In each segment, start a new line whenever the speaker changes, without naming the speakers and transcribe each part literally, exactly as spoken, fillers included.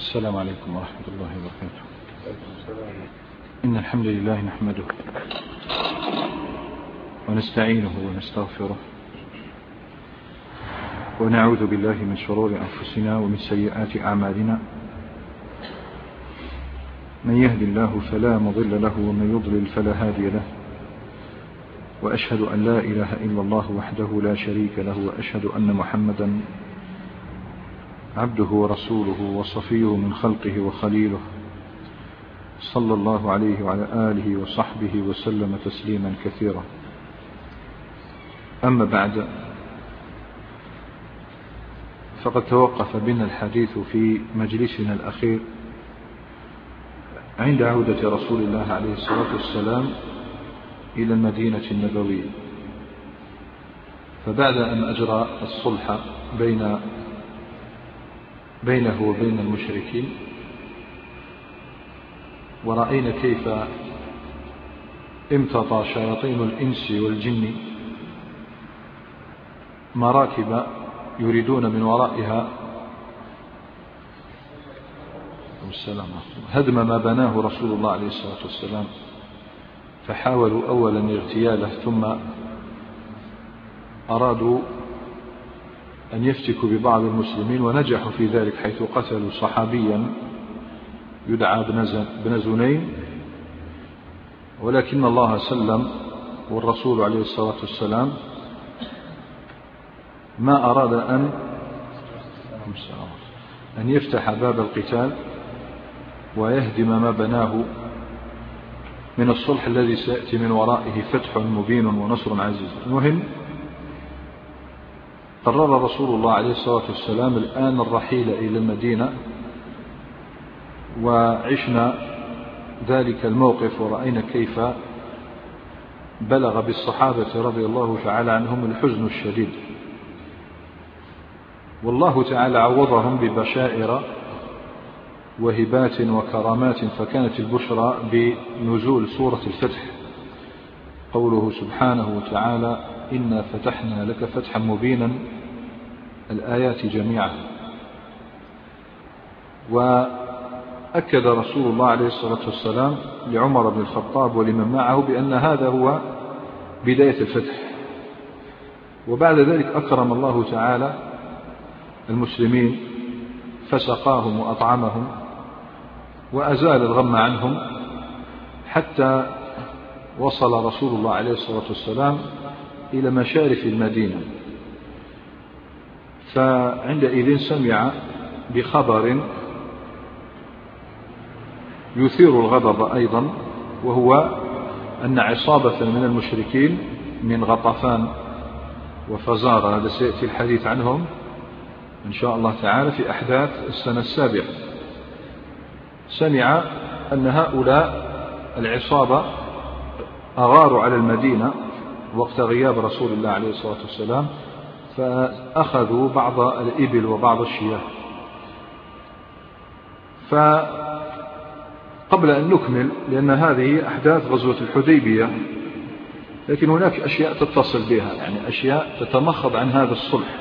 السلام عليكم ورحمة الله وبركاته. إن الحمد لله نحمده ونستعينه ونستغفره ونعوذ بالله من شرور أنفسنا ومن سيئات أعمالنا. من يهد الله فلا مضل له ومن يضلل فلا هادي له، وأشهد أن لا إله إلا الله وحده لا شريك له، وأشهد أن محمدا عبده ورسوله وصفيه من خلقه وخليله، صلى الله عليه وعلى آله وصحبه وسلم تسليما كثيرا. أما بعد، فقد توقف بنا الحديث في مجلسنا الأخير عند عودة رسول الله عليه الصلاة والسلام إلى المدينة النبوية، فبعد أن أجرى الصلح بين بينه وبين المشركين، ورأينا كيف امتطى شياطين الإنس والجن مراكب يريدون من ورائها هدم ما بناه رسول الله عليه الصلاة والسلام، فحاولوا أولا اغتياله، ثم أرادوا أن يفتكوا ببعض المسلمين ونجحوا في ذلك، حيث قتلوا صحابيا يدعى بن زنين، ولكن الله سلم والرسول عليه الصلاة والسلام ما أراد أن أن يفتح باب القتال ويهدم ما بناه من الصلح الذي سيأتي من ورائه فتح مبين ونصر عزيز. المهم، قرر رسول الله عليه الصلاة والسلام الآن الرحيل إلى المدينة، وعشنا ذلك الموقف ورأينا كيف بلغ بالصحابة رضي الله تعالى عنهم الحزن الشديد، والله تعالى عوضهم ببشائر وهبات وكرامات، فكانت البشرى بنزول سورة الفتح، قوله سبحانه وتعالى: إنا فتحنا لك فتحا مبينا، الآيات جميعا. وأكد رسول الله عليه الصلاة والسلام لعمر بن الخطاب ولمن معه بأن هذا هو بداية الفتح، وبعد ذلك أكرم الله تعالى المسلمين فسقاهم وأطعمهم وأزال الغم عنهم، حتى وصل رسول الله عليه الصلاة والسلام إلى مشارف المدينة، فعندئذ سمع بخبر يثير الغضب أيضا، وهو أن عصابة من المشركين من غطفان وفزارة، هذا سيأتي الحديث عنهم إن شاء الله تعالى في أحداث السنة السابعة، سمع أن هؤلاء العصابة أغاروا على المدينة وقت غياب رسول الله عليه الصلاة والسلام، فأخذوا بعض الإبل وبعض الشياه. فقبل أن نكمل، لأن هذه أحداث غزوة الحديبية، لكن هناك أشياء تتصل بها، يعني أشياء تتمخض عن هذا الصلح،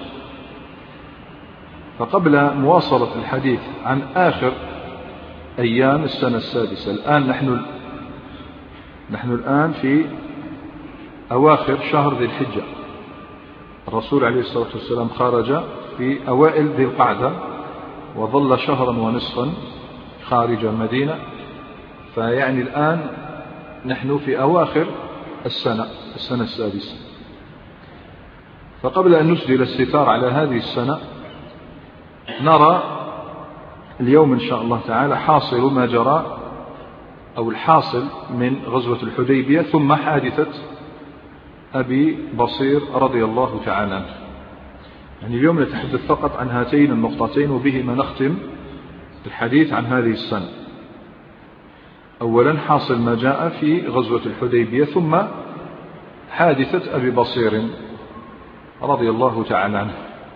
فقبل مواصلة الحديث عن آخر أيام السنة السادسة، الآن نحن نحن الآن في أواخر شهر ذي الحجة، الرسول عليه الصلاة والسلام خرج في أوائل ذي القعدة وظل شهرا ونصفا خارج المدينة، فيعني الآن نحن في أواخر السنة السنة السادسة. فقبل أن نسدل الستار على هذه السنة، نرى اليوم إن شاء الله تعالى حاصل ما جرى، أو الحاصل من غزوة الحديبية، ثم حادثة أبي بصير رضي الله تعالى عنه. يعني اليوم نتحدث فقط عن هاتين النقطتين، وبهما نختم الحديث عن هذه السنة. أولا حاصل ما جاء في غزوة الحديبية، ثم حادثة أبي بصير رضي الله تعالى عنه.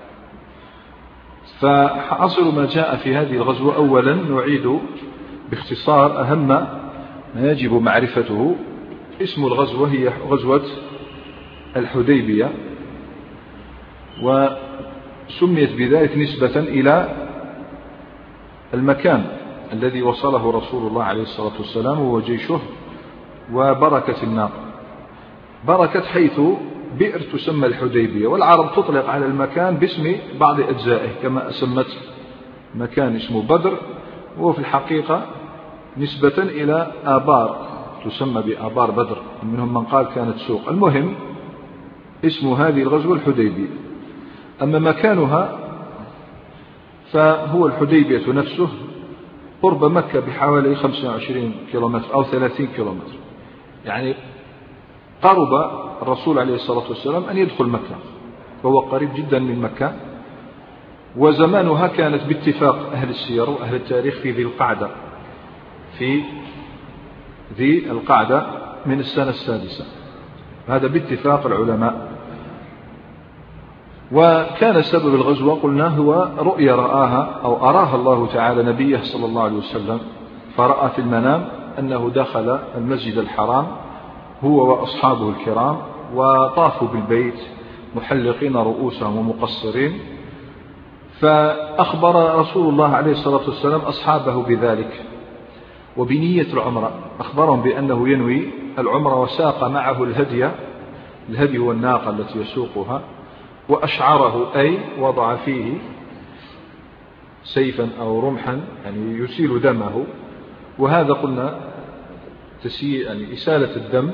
فحاصل ما جاء في هذه الغزوة، أولا نعيد باختصار أهم ما يجب معرفته. اسم الغزوة هي غزوة الحديبية، وسميت بذلك نسبة إلى المكان الذي وصله رسول الله عليه الصلاة والسلام وجيشه وبركة الناقة. بركة حيث بئر تسمى الحديبية، والعرب تطلق على المكان باسم بعض أجزائه، كما أسمت مكان اسمه بدر، وهو في الحقيقة نسبة إلى آبار تسمى بآبار بدر، منهم من قال كانت سوق. المهم اسم هذه الغزوة الحديبية. أما مكانها فهو الحديبية نفسه قرب مكة بحوالي خمسة وعشرين كيلومتر أو ثلاثين كيلومتر، يعني قرب الرسول عليه الصلاة والسلام أن يدخل مكة، وهو قريب جدا من مكة. وزمانها كانت باتفاق أهل السير وأهل التاريخ في ذي القعدة، في ذي القعدة من السنة السادسة، هذا باتفاق العلماء. وكان سبب الغزوة قلنا هو رؤيا رآها أو أراها الله تعالى نبيه صلى الله عليه وسلم، فرأى في المنام أنه دخل المسجد الحرام هو وأصحابه الكرام، وطافوا بالبيت محلقين رؤوسهم ومقصرين، فأخبر رسول الله عليه الصلاة والسلام أصحابه بذلك وبنية العمرة، أخبرهم بأنه ينوي العمرة، وساق معه الهدي، الهدي هو الناقة التي يسوقها، وأشعره أي وضع فيه سيفا أو رمحا يعني يسيل دمه، وهذا قلنا تسيء يعني إسالة الدم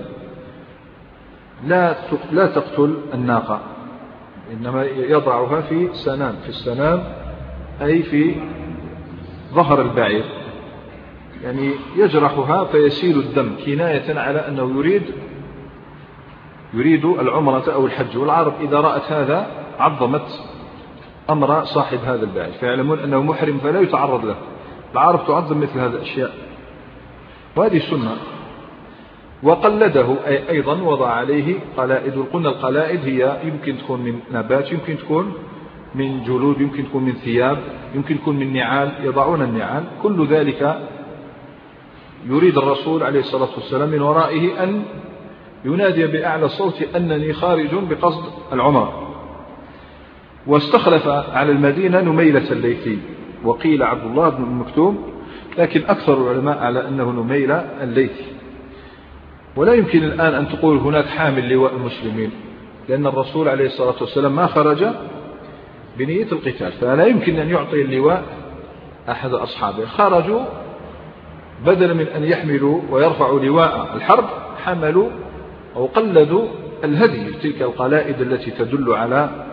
لا لا تقتل الناقة، إنما يضعها في سنام، في السنام أي في ظهر البعير، يعني يجرحها فيسيل الدم كناية على أنه يريد يريد العمرة أو الحج. والعرب إذا رأت هذا عظمت أمر صاحب هذا البعير، فيعلمون أنه محرم فلا يتعرض له. العرب تعظم مثل هذه الأشياء، وهذه سنة. وقلده أي أيضا وضع عليه قلائد. قلنا القلائد هي يمكن تكون من نبات، يمكن تكون من جلود، يمكن تكون من ثياب، يمكن تكون من نعال، يضعون النعال. كل ذلك يريد الرسول عليه الصلاة والسلام من ورائه أن ينادي بأعلى صوت أنني خارج بقصد العمرة. واستخلف على المدينة نميلة الليثي، وقيل عبد الله بن مكتوم، لكن أكثر العلماء على أنه نميلة الليثي. ولا يمكن الآن أن تقول هناك حامل لواء المسلمين، لأن الرسول عليه الصلاة والسلام ما خرج بنية القتال، فلا يمكن أن يعطي اللواء أحد أصحابه. خرجوا بدلا من أن يحملوا ويرفعوا لواء الحرب، حملوا أو قلدوا الهدي، تلك القلائد التي تدل على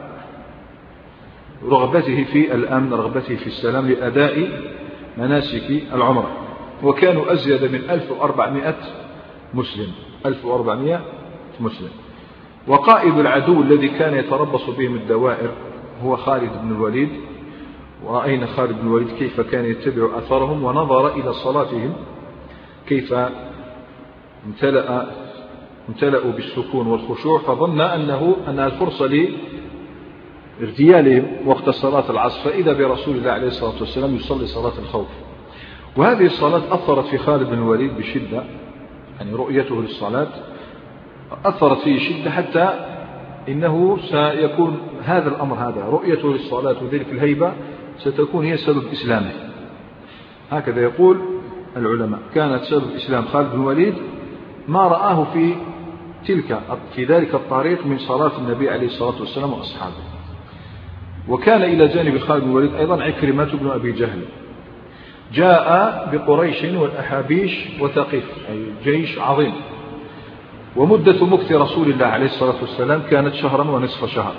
رغبته في الأمن، رغبته في السلام لأداء مناسك العمرة. وكانوا أزيد من ألف وأربعمائة مسلم، ألف وأربعمائة مسلم. وقائد العدو الذي كان يتربص بهم الدوائر هو خالد بن الوليد، ورأينا خالد بن الوليد كيف كان يتبع أثرهم، ونظر إلى صلاتهم كيف امتلأ امتلأوا بالسكون والخشوع، فظن أنه أنها الفرصة لارتيالهم وقت صلاة العصر، فإذا برسول الله عليه الصلاة والسلام يصلي صلاة الخوف. وهذه الصلاة أثرت في خالد بن الوليد بشدة، يعني رؤيته للصلاة أثرت فيه شدة، حتى إنه سيكون هذا الأمر، هذا رؤيته للصلاة وذلك الهيبة ستكون هي سبب إسلامه. هكذا يقول العلماء، كانت سبب إسلام خالد بن الوليد ما رآه في تلك في ذلك الطريق من صلاة النبي عليه الصلاة والسلام وأصحابه. وكان إلى جانب خالد بن الوليد أيضا عكرمة بن أبي جهل، جاء بقريش والأحابيش وثقيف، أي جيش عظيم. ومدة مكث رسول الله عليه الصلاة والسلام كانت شهرا ونصف شهر.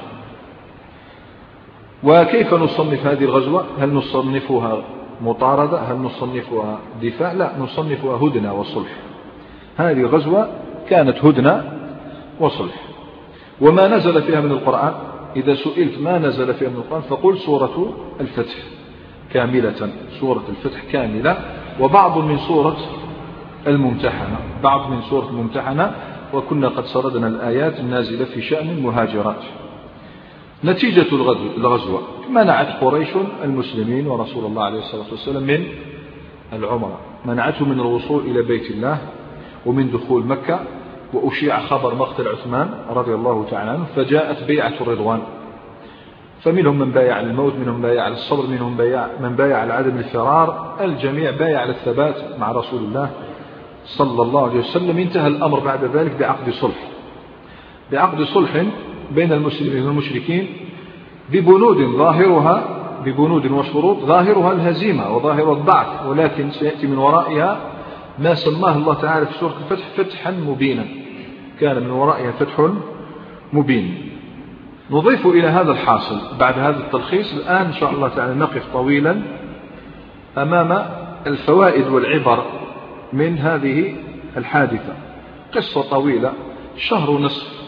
وكيف نصنف هذه الغزوة؟ هل نصنفها مطاردة؟ هل نصنفها دفاع؟ لا، نصنفها هدنة وصلح. هذه الغزوة كانت هدنة وصلح. وما نزل فيها من القرآن، إذا سئلت ما نزل فيها من القرآن فقل سورة الفتح كاملة، سورة الفتح كاملة، وبعض من سورة الممتحنة، بعض من سورة الممتحنة، وكنا قد سردنا الآيات النازلة في شأن المهاجرات. نتيجة الغزوة: منعت قريش المسلمين ورسول الله عليه الصلاة والسلام من العمرة، منعته من الوصول إلى بيت الله ومن دخول مكة، وأشيع خبر مقتل عثمان رضي الله تعالى عنه، فجاءت بيعة الرضوان. فمنهم من بايع على الموت، منهم من بايع على الصبر، منهم من بايع على عدم الفرار، الجميع بايع على الثبات مع رسول الله صلى الله عليه وسلم. انتهى الأمر بعد ذلك بعقد صلح، بعقد صلح بين المسلمين والمشركين ببنود ظاهرها ببنود وشروط ظاهرها الهزيمة وظاهر الضعف، ولكن سيأتي من ورائها ما سماه الله تعالى في سورة الفتح فتحا مبينا، كان من ورائها فتح مبين. نضيف إلى هذا الحاصل بعد هذا التلخيص الآن إن شاء الله تعالى نقف طويلا أمام الفوائد والعبر من هذه الحادثة. قصة طويلة، شهر ونصف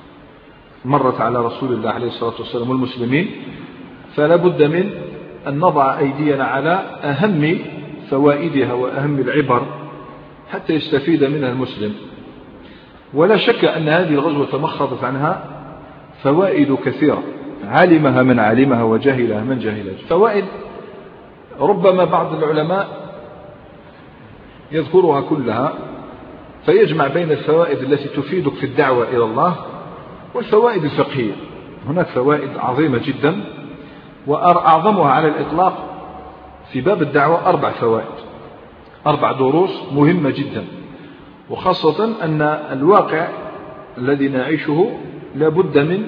مرت على رسول الله عليه الصلاة والسلام والمسلمين، فلا بد من أن نضع أيدينا على أهم فوائدها وأهم العبر حتى يستفيد منها المسلم. ولا شك أن هذه الغزوة تمخضت عنها فوائد كثيرة علمها من علمها وجهلها من جهلها. فوائد ربما بعض العلماء يذكرها كلها فيجمع بين الفوائد التي تفيدك في الدعوة إلى الله والفوائد الفقهية. هناك فوائد عظيمة جدا، وأعظمها على الإطلاق في باب الدعوة أربع فوائد، أربع دروس مهمة جدا، وخاصة أن الواقع الذي نعيشه لابد من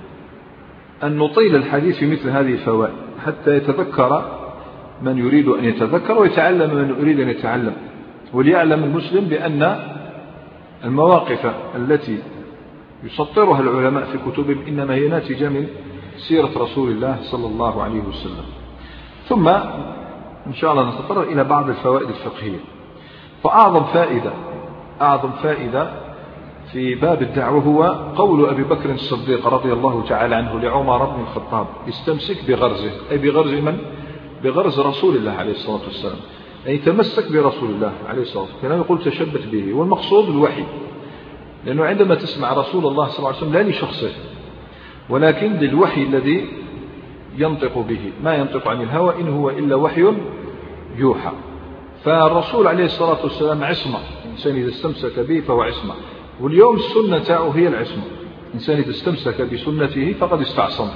أن نطيل الحديث في مثل هذه الفوائد حتى يتذكر من يريد أن يتذكر ويتعلم من يريد أن يتعلم، وليعلم المسلم بأن المواقف التي يسطرها العلماء في كتبهم إنما هي ناتجة من سيرة رسول الله صلى الله عليه وسلم. ثم إن شاء الله نتطرق إلى بعض الفوائد الفقهية. فأعظم فائدة أعظم فائدة في باب الدعوة هو قول أبي بكر الصديق رضي الله تعالى عنه لعمر بن الخطاب: استمسك بغرزه، أي بغرز من؟ بغرز رسول الله عليه الصلاة والسلام، أي تمسك برسول الله عليه الصلاة والسلام. كان يقول تشبت به، والمقصود الوحي، لأنه عندما تسمع رسول الله صلى الله عليه وسلم لا لشخصه ولكن للوحي الذي ينطق به، ما ينطق عن الهوى إن هو إلا وحي يوحى. فالرسول عليه الصلاة والسلام عصمة، الإنسان إذا استمسك به فهو عصمة، واليوم السنة تاعه هي العصمة، الإنسان إذا استمسك بسنته فقد استعصم.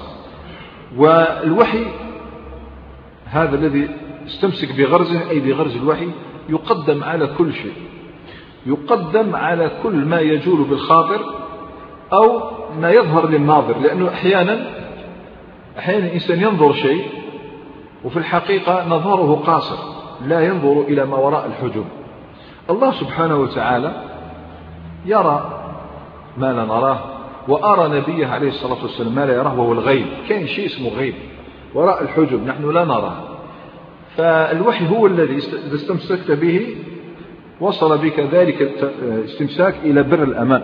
والوحي هذا الذي استمسك بغرزه أي بغرز الوحي يقدم على كل شيء، يقدم على كل ما يجول بالخاطر أو ما يظهر للناظر، لأنه أحيانا أحيانا الإنسان ينظر شيء وفي الحقيقة نظره قاصر، لا ينظر إلى ما وراء الحجب. الله سبحانه وتعالى يرى ما لا نراه، وأرى نبيه عليه الصلاة والسلام ما لا يراه وهو الغيب. كاين شيء اسمه غيب وراء الحجب نحن لا نراه، فالوحي هو الذي إذا استمسكت به وصل بك ذلك الاستمساك إلى بر الأمان.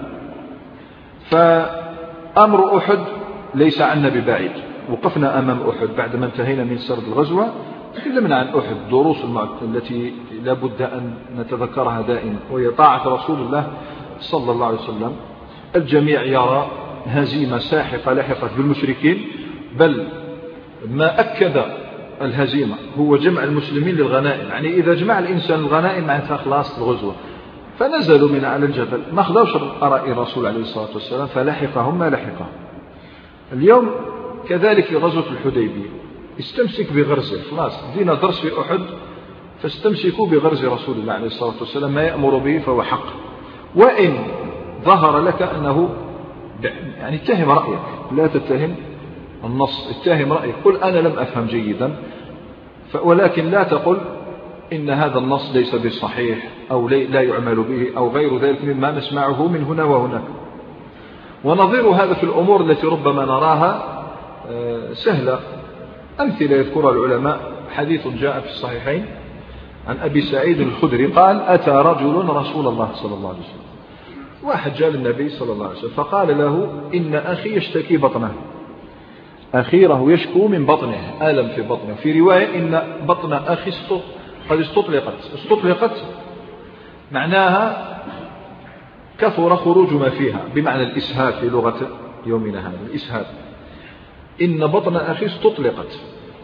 فأمر أحد ليس عنا ببعيد، وقفنا أمام أحد بعدما انتهينا من سرد الغزوة، تكلمنا عن أحد دروس التي لا بد أن نتذكرها دائما، وهي طاعة رسول الله صلى الله عليه وسلم. الجميع يرى هزيمة ساحقة لاحقة بالمشركين، بل ما أكد الهزيمة هو جمع المسلمين للغنائم. يعني إذا جمع الإنسان الغنائم معناتها خلاص الغزوة. فنزلوا من على الجبل، ما خذوش آراء الرسول عليه الصلاة والسلام، فلحقهم ما لحقهم. اليوم كذلك في غزوة الحديبية استمسك بغرزه، خلاص دينا درس في أحد، فاستمسكوا بغرز رسول الله عليه الصلاة والسلام، ما يأمر به فهو حق. وإن ظهر لك أنه يعني اتهم رأيك، لا تتهم النص، اتهم رأيك، قل أنا لم أفهم جيدا، ولكن لا تقل إن هذا النص ليس بالصحيح أو لا يعمل به أو غير ذلك مما نسمعه من هنا وهناك. ونظير هذا في الأمور التي ربما نراها سهلة. أمثلة يذكرها العلماء: حديث جاء في الصحيحين عن أبي سعيد الخدري قال: أتى رجل رسول الله صلى الله عليه وسلم، واحد جاء للنبي صلى الله عليه وسلم فقال له: إن أخي يشتكي بطنه، أخيره يشكو من بطنه، ألم في بطنه. في رواية إن بطن أخي قد استطلقت. استطلقت معناها كثر خروج ما فيها، بمعنى الإسهال في لغة يومنا هذا، الإسهال. إن بطن أخي استطلقت.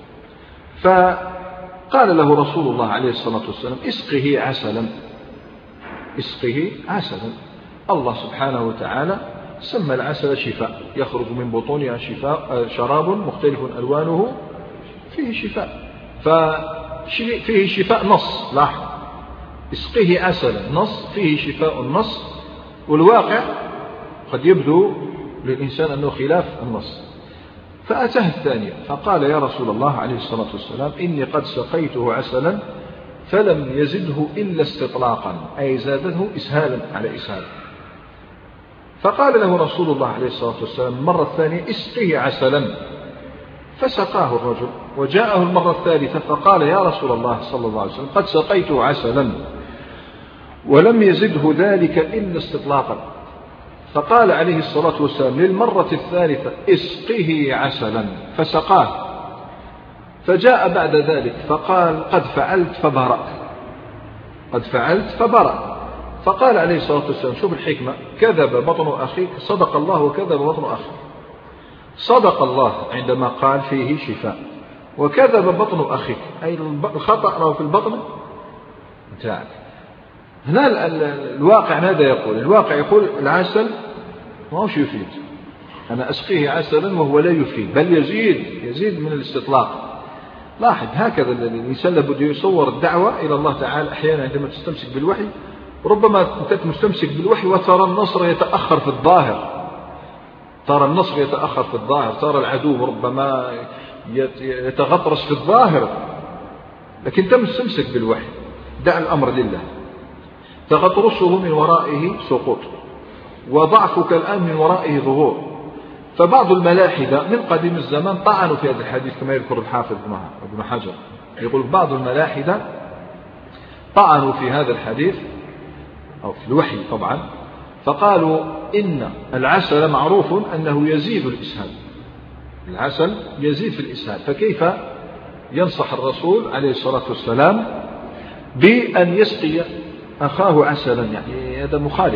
فقال له رسول الله عليه الصلاة والسلام: اسقه عسلا، اسقه عسلا. الله سبحانه وتعالى سمى العسل شفاء، يخرج من بطونها شفاء شراب مختلف ألوانه فيه شفاء. ففيه شفاء نص، لاحظ، اسقه عسلا نص فيه شفاء النص، والواقع قد يبدو للإنسان أنه خلاف النص. فأتاه الثانية فقال يا رسول الله عليه الصلاة والسلام إني قد سقيته عسلا فلم يزده إلا استطلاقا، أي زاده إسهالا على إسهال. فقال له رسول الله عليه الصلاة والسلام المرة الثانية اسقه عسلا، فسقاه الرجل. وجاءه المرة الثالثة فقال يا رسول الله صلى الله عليه وسلم قد سقيته عسلا ولم يزده ذلك إلا استطلاقا. فقال عليه الصلاة والسلام للمرة الثالثة اسقه عسلا، فسقاه. فجاء بعد ذلك فقال قد فعلت فبرأت، قد فعلت فبرأ. فقال عليه الصلاة والسلام شوف الحكمة، كذب بطن أخيك، صدق الله وكذب بطن أخيك. صدق الله عندما قال فيه شفاء، وكذب بطن أخيك أي الخطأ له في البطن بتاعك. هنا الواقع ماذا يقول؟ الواقع يقول العسل ما هوش يفيد، أنا أسقيه عسلا وهو لا يفيد بل يزيد يزيد من الاستطلاق. لاحظ هكذا الإنسان لابد يصور الدعوة إلى الله تعالى. أحيانا عندما تستمسك بالوحي ربما أنت مستمسك بالوحي وترى النصر يتأخر في الظاهر، ترى النصر يتأخر في الظاهر، ترى العدو ربما يتغطرس في الظاهر، لكن أنت مستمسك بالوحي. دع الأمر لله. تغطرسه من ورائه سقوط، وضعفك الآن من ورائه ظهور. فبعض الملاحدة من قديم الزمان طعنوا في هذا الحديث كما يذكر الحافظ ابن حجر، يقول بعض الملاحدة طعنوا في هذا الحديث أو في الوحي طبعا، فقالوا إن العسل معروف أنه يزيد الإسهال، العسل يزيد في الإسهال، فكيف ينصح الرسول عليه الصلاة والسلام بأن يسقي أخاه عسلا؟ يعني هذا مخالف.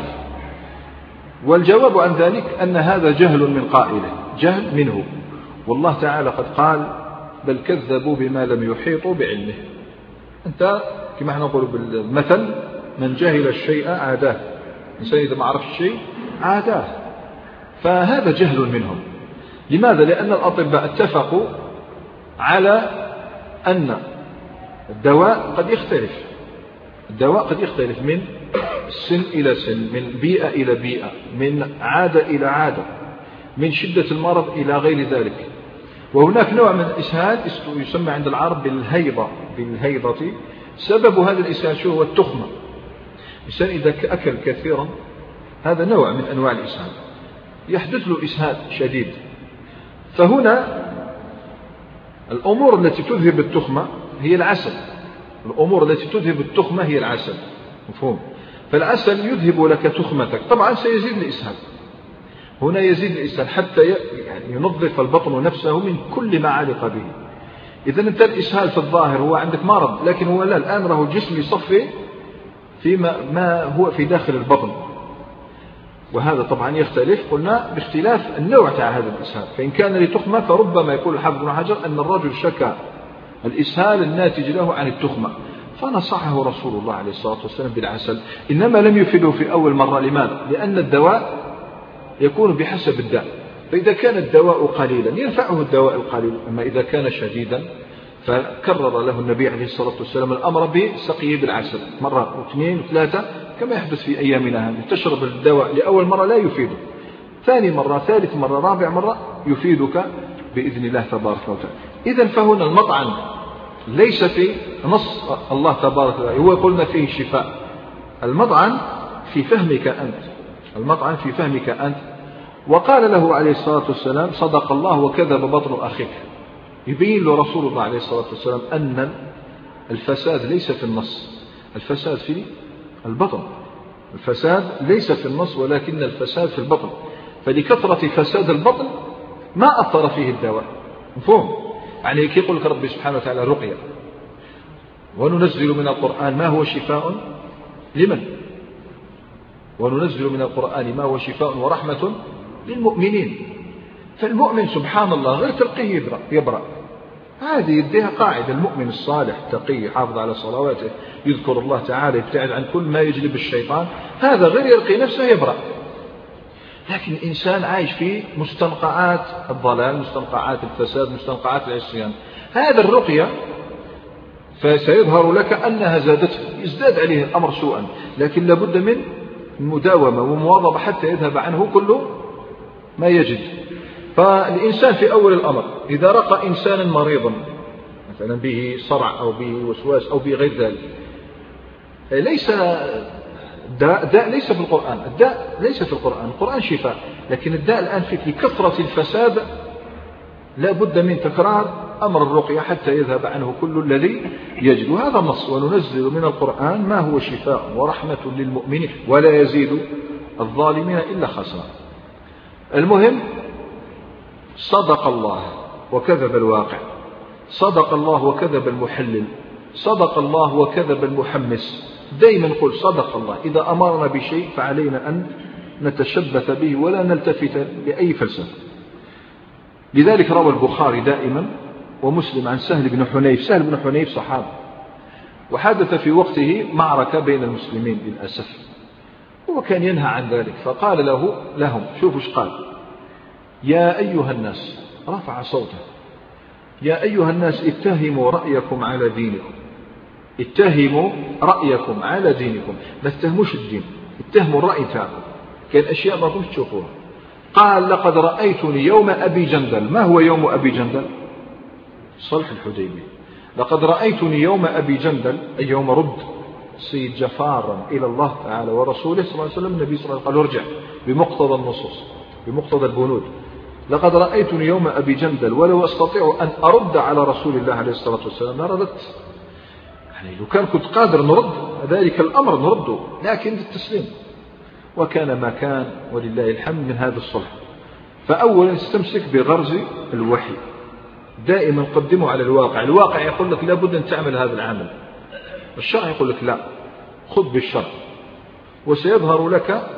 والجواب عن ذلك أن هذا جهل من قائله، جهل منه، والله تعالى قد قال بل كذبوا بما لم يحيطوا بعلمه. أنت كما نقول بالمثل من جهل الشيء عاداه، الإنسان إذا ما عرف الشيء عاداه. فهذا جهل منهم. لماذا؟ لأن الأطباء اتفقوا على أن الدواء قد يختلف، الدواء قد يختلف من سن إلى سن، من بيئة إلى بيئة، من عادة إلى عادة، من شدة المرض إلى غير ذلك. وهناك نوع من الإسهال يسمى عند العرب بالهيضة، بالهيضة. سبب هذا الإسهال شو هو؟ التخمة. الإنسان إذا أكل كثيرا هذا نوع من أنواع الإسهال، يحدث له إسهال شديد. فهنا الأمور التي تذهب التخمة هي العسل، الأمور التي تذهب التخمة هي العسل، مفهوم؟ فالعسل يذهب لك تخمتك، طبعا سيزيد الإسهال، هنا يزيد الإسهال حتى يعني ينظف البطن نفسه من كل ما علق به. إذا أنت الإسهال في الظاهر هو عندك مرض، لكن هو لا، الآن راه الجسم يصفي فيما ما هو في داخل البطن، وهذا طبعا يختلف، قلنا باختلاف النوع تاع هذا الإسهال. فإن كان لتخمة فربما يقول الحافظ ابن حجر أن الرجل شكى الإسهال الناتج له عن التخمة، فنصحه رسول الله عليه الصلاة والسلام بالعسل، إنما لم يفيده في أول مرة. لماذا؟ لأن الدواء يكون بحسب الداء، فإذا كان الدواء قليلا ينفعه الدواء القليل، أما إذا كان شديدا فكرر له النبي عليه الصلاة والسلام الأمر بسقيه بالعسل مرة واثنين وثلاثة كما يحدث في أيامنا هذه. تشرب الدواء لأول مرة لا يفيده، ثاني مرة، ثالث مرة، رابع مرة يفيدك بإذن الله تبارك وتعالى. إذن فهنا المطعن ليس في نص الله تبارك وتعالى، هو قلنا فيه شفاء. المطعن في فهمك أنت، المطعن في فهمك أنت. وقال له عليه الصلاة والسلام صدق الله وكذب بطن أخيك، يبين له رسول الله عليه الصلاة والسلام أن الفساد ليس في النص، الفساد في البطن، الفساد ليس في النص ولكن الفساد في البطن. فلكثرة فساد البطن ما أثر فيه الدواء، مفهوم؟ يعني كي يقول لك ربي سبحانه وتعالى رقية وننزل من القرآن ما هو شفاء لمن؟ وننزل من القرآن ما هو شفاء ورحمة للمؤمنين. فالمؤمن سبحان الله غير تلقيه يبرأ, يبرأ. هذه يديها قاعدة، المؤمن الصالح تقي حافظ على صلواته يذكر الله تعالى يبتعد عن كل ما يجلب الشيطان، هذا غير يلقي نفسه يبرأ. لكن الإنسان عايش في مستنقعات الضلال، مستنقعات الفساد، مستنقعات العصيان. هذا الرقية فسيظهر لك أنها زادته، يزداد عليه الأمر سوءا، لكن لابد من مداومة ومواظبة حتى يذهب عنه كل ما يجد. فالإنسان في أول الأمر إذا رقى إنسانا مريضا مثلا به صرع أو به وسواس أو به غير ذلك، ليس داء, داء ليس في القرآن، الداء ليس في القرآن، القرآن شفاء، لكن الداء الآن فيك لكثرة الفساد لا بد من تكرار أمر الرقية حتى يذهب عنه كل الذي يجد. وهذا نص: وننزل من القرآن ما هو شفاء ورحمة للمؤمنين ولا يزيد الظالمين إلا خسارة. المهم، صدق الله وكذب الواقع، صدق الله وكذب المحلل، صدق الله وكذب المحمس. دائما نقول صدق الله، إذا أمرنا بشيء فعلينا أن نتشبث به ولا نلتفت لأي فلسفة. لذلك روى البخاري دائما ومسلم عن سهل بن حنيف. سهل بن حنيف صحابي، وحدث في وقته معركة بين المسلمين للأسف، هو كان ينهى عن ذلك، فقال له لهم شوفوا ايش قال: يا أيها الناس، رفع صوته: يا أيها الناس اتهموا رأيكم على دينكم، اتهموا رأيكم على دينكم، ما تتهموش الدين، اتهموا الرأي تاعكم، كان أشياء ما كنتش تشوفوها. قال: لقد رأيتني يوم أبي جندل. ما هو يوم أبي جندل؟ صلح الحديبية. لقد رأيتني يوم أبي جندل، أي يوم رد السيد جفارا إلى الله تعالى ورسوله صلى الله عليه وسلم. النبي صلى الله عليه وسلم قال: ارجع بمقتضى النصوص، بمقتضى البنود. لقد رأيتني يوم أبي جندل ولو أستطيع أن أرد على رسول الله عليه الصلاة والسلام ما رددت. يعني لو كان كنت قادر نرد ذلك الأمر نرده، لكن التسليم. وكان ما كان ولله الحمد من هذا الصلح. فأولا استمسك بغرز الوحي، دائما قدمه على الواقع. الواقع يقول لك لابد أن تعمل هذا العمل، الشرع يقول لك لا، خذ بالشرع، وسيظهر لك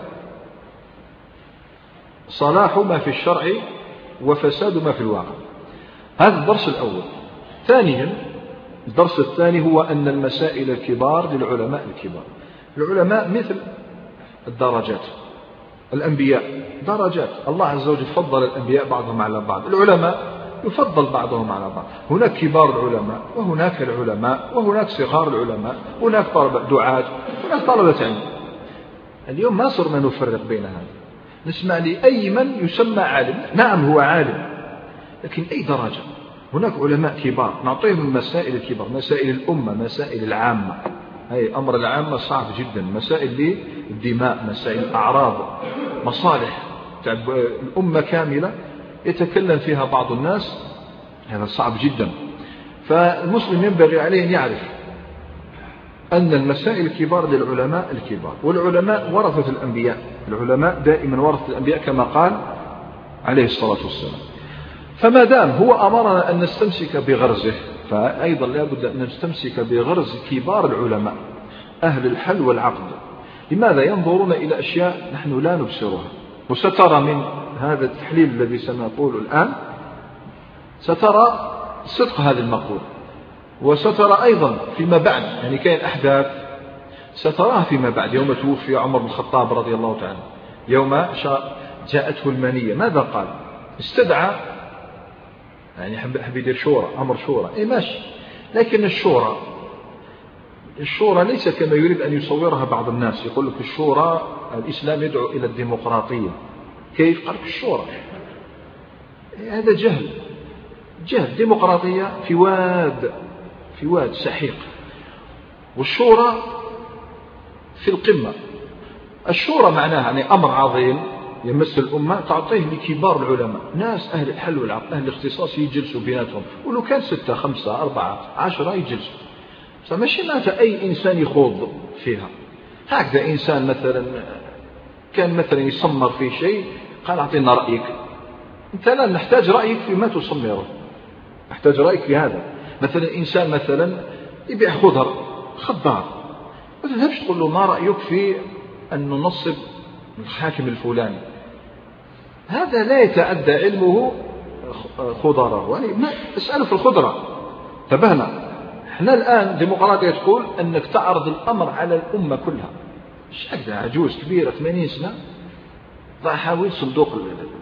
صلاح ما في الشرع وفساد ما في الواقع. هذا الدرس الأول. ثانيا، الدرس الثاني هو أن المسائل الكبار للعلماء الكبار. العلماء مثل الدرجات، الأنبياء درجات، الله عز وجل فضل الأنبياء بعضهم على بعض، العلماء يفضل بعضهم على بعض. هناك كبار العلماء وهناك العلماء وهناك صغار العلماء، هناك طلبة دعاة، هناك طلبة علم. اليوم ما صرنا نفرق بين هذا، نسمع لأي من يسمى عالم، نعم هو عالم، لكن أي درجة. هناك علماء كبار نعطيهم المسائل الكبار، مسائل الأمة، مسائل العامة. هي أمر العامة صعب جدا، مسائل للدماء، مسائل الأعراض، مصالح الأمة كاملة يتكلم فيها بعض الناس، هذا صعب جدا. فالمسلم ينبغي عليه أن يعرف أن المسائل الكبار للعلماء الكبار، والعلماء ورثة الأنبياء، العلماء دائما ورثة الأنبياء كما قال عليه الصلاة والسلام. فما دام هو أمرنا أن نستمسك بغرزه، فأيضا لا بد أن نستمسك بغرز كبار العلماء أهل الحل والعقد. لماذا؟ ينظرون إلى أشياء نحن لا نبصرها. وسترى من هذا التحليل الذي سنقول الآن، سترى صدق هذه المقولة، وسترى أيضا فيما بعد، يعني كاين أحداث ستراها فيما بعد. يوم توفي عمر بن الخطاب رضي الله تعالى، يوم جاءته المنية، ماذا قال؟ استدعى، يعني حب يدير شورى، أمر شورى، إيه ماشي، لكن الشورى الشورى ليس كما يريد أن يصورها بعض الناس. يقول لك الشورى، الإسلام يدعو إلى الديمقراطية. كيف؟ قال لك الشورى، هذا جهل، جهل. ديمقراطية في واد، في واد سحيق، والشورى في القمة. الشورى معناها يعني أمر عظيم يمس الأمة، تعطيه لكبار العلماء، ناس أهل الحل والعقد، أهل الاختصاص، يجلسوا بيناتهم، ولو كان ستة خمسة أربعة عشرة يجلسوا. فماشي معناتها أي إنسان يخوض فيها. هكذا إنسان مثلا كان مثلا يصمر في شيء، قال أعطينا رأيك. أنت لا نحتاج رأيك فيما تصمره، نحتاج رأيك في هذا. مثلا إنسان مثلا يبيع خضر، خضار، ما تذهبش تقول له ما رأيك في أن ننصب الحاكم الفلاني. هذا لا يتعدى علمه خضره، يعني ما اسأله في الخضرة. انتبهنا، احنا الآن ديمقراطية تقول أنك تعرض الأمر على الأمة كلها. ايش هكذا عجوز كبيرة ثمانين سنة ضع حاول صندوق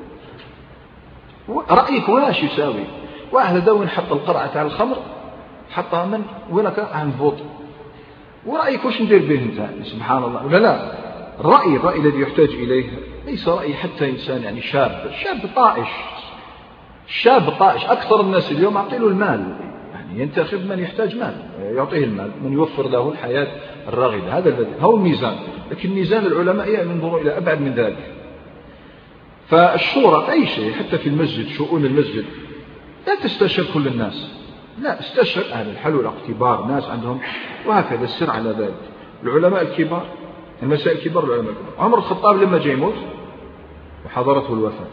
رأيك واش يساوي. واحد هذا وين حط القرعة تاع الخمر حطها من وينك عن فوط، ورأيك واش ندير به انت؟ سبحان الله. ولا لا، الرأي الرأي الذي يحتاج إليه ليس رأي حتى إنسان يعني شاب شاب طائش شاب طائش. أكثر الناس اليوم أعطيله المال، يعني ينتخب من يحتاج مال يعطيه المال، من يوفر له الحياة الراغدة. هذا الذي هو الميزان. لكن ميزان العلماء ينظر إلى أبعد من ذلك. فالشورى أي شيء حتى في المسجد، شؤون المسجد لا تستشر كل الناس، لا استشر أهل الحل والاقتبار، ناس عندهم، وهكذا السر على ذلك. العلماء الكبار، المسائل الكبار العلماء الكبار. عمر الخطاب لما جاء يموت وحضرته الوفاة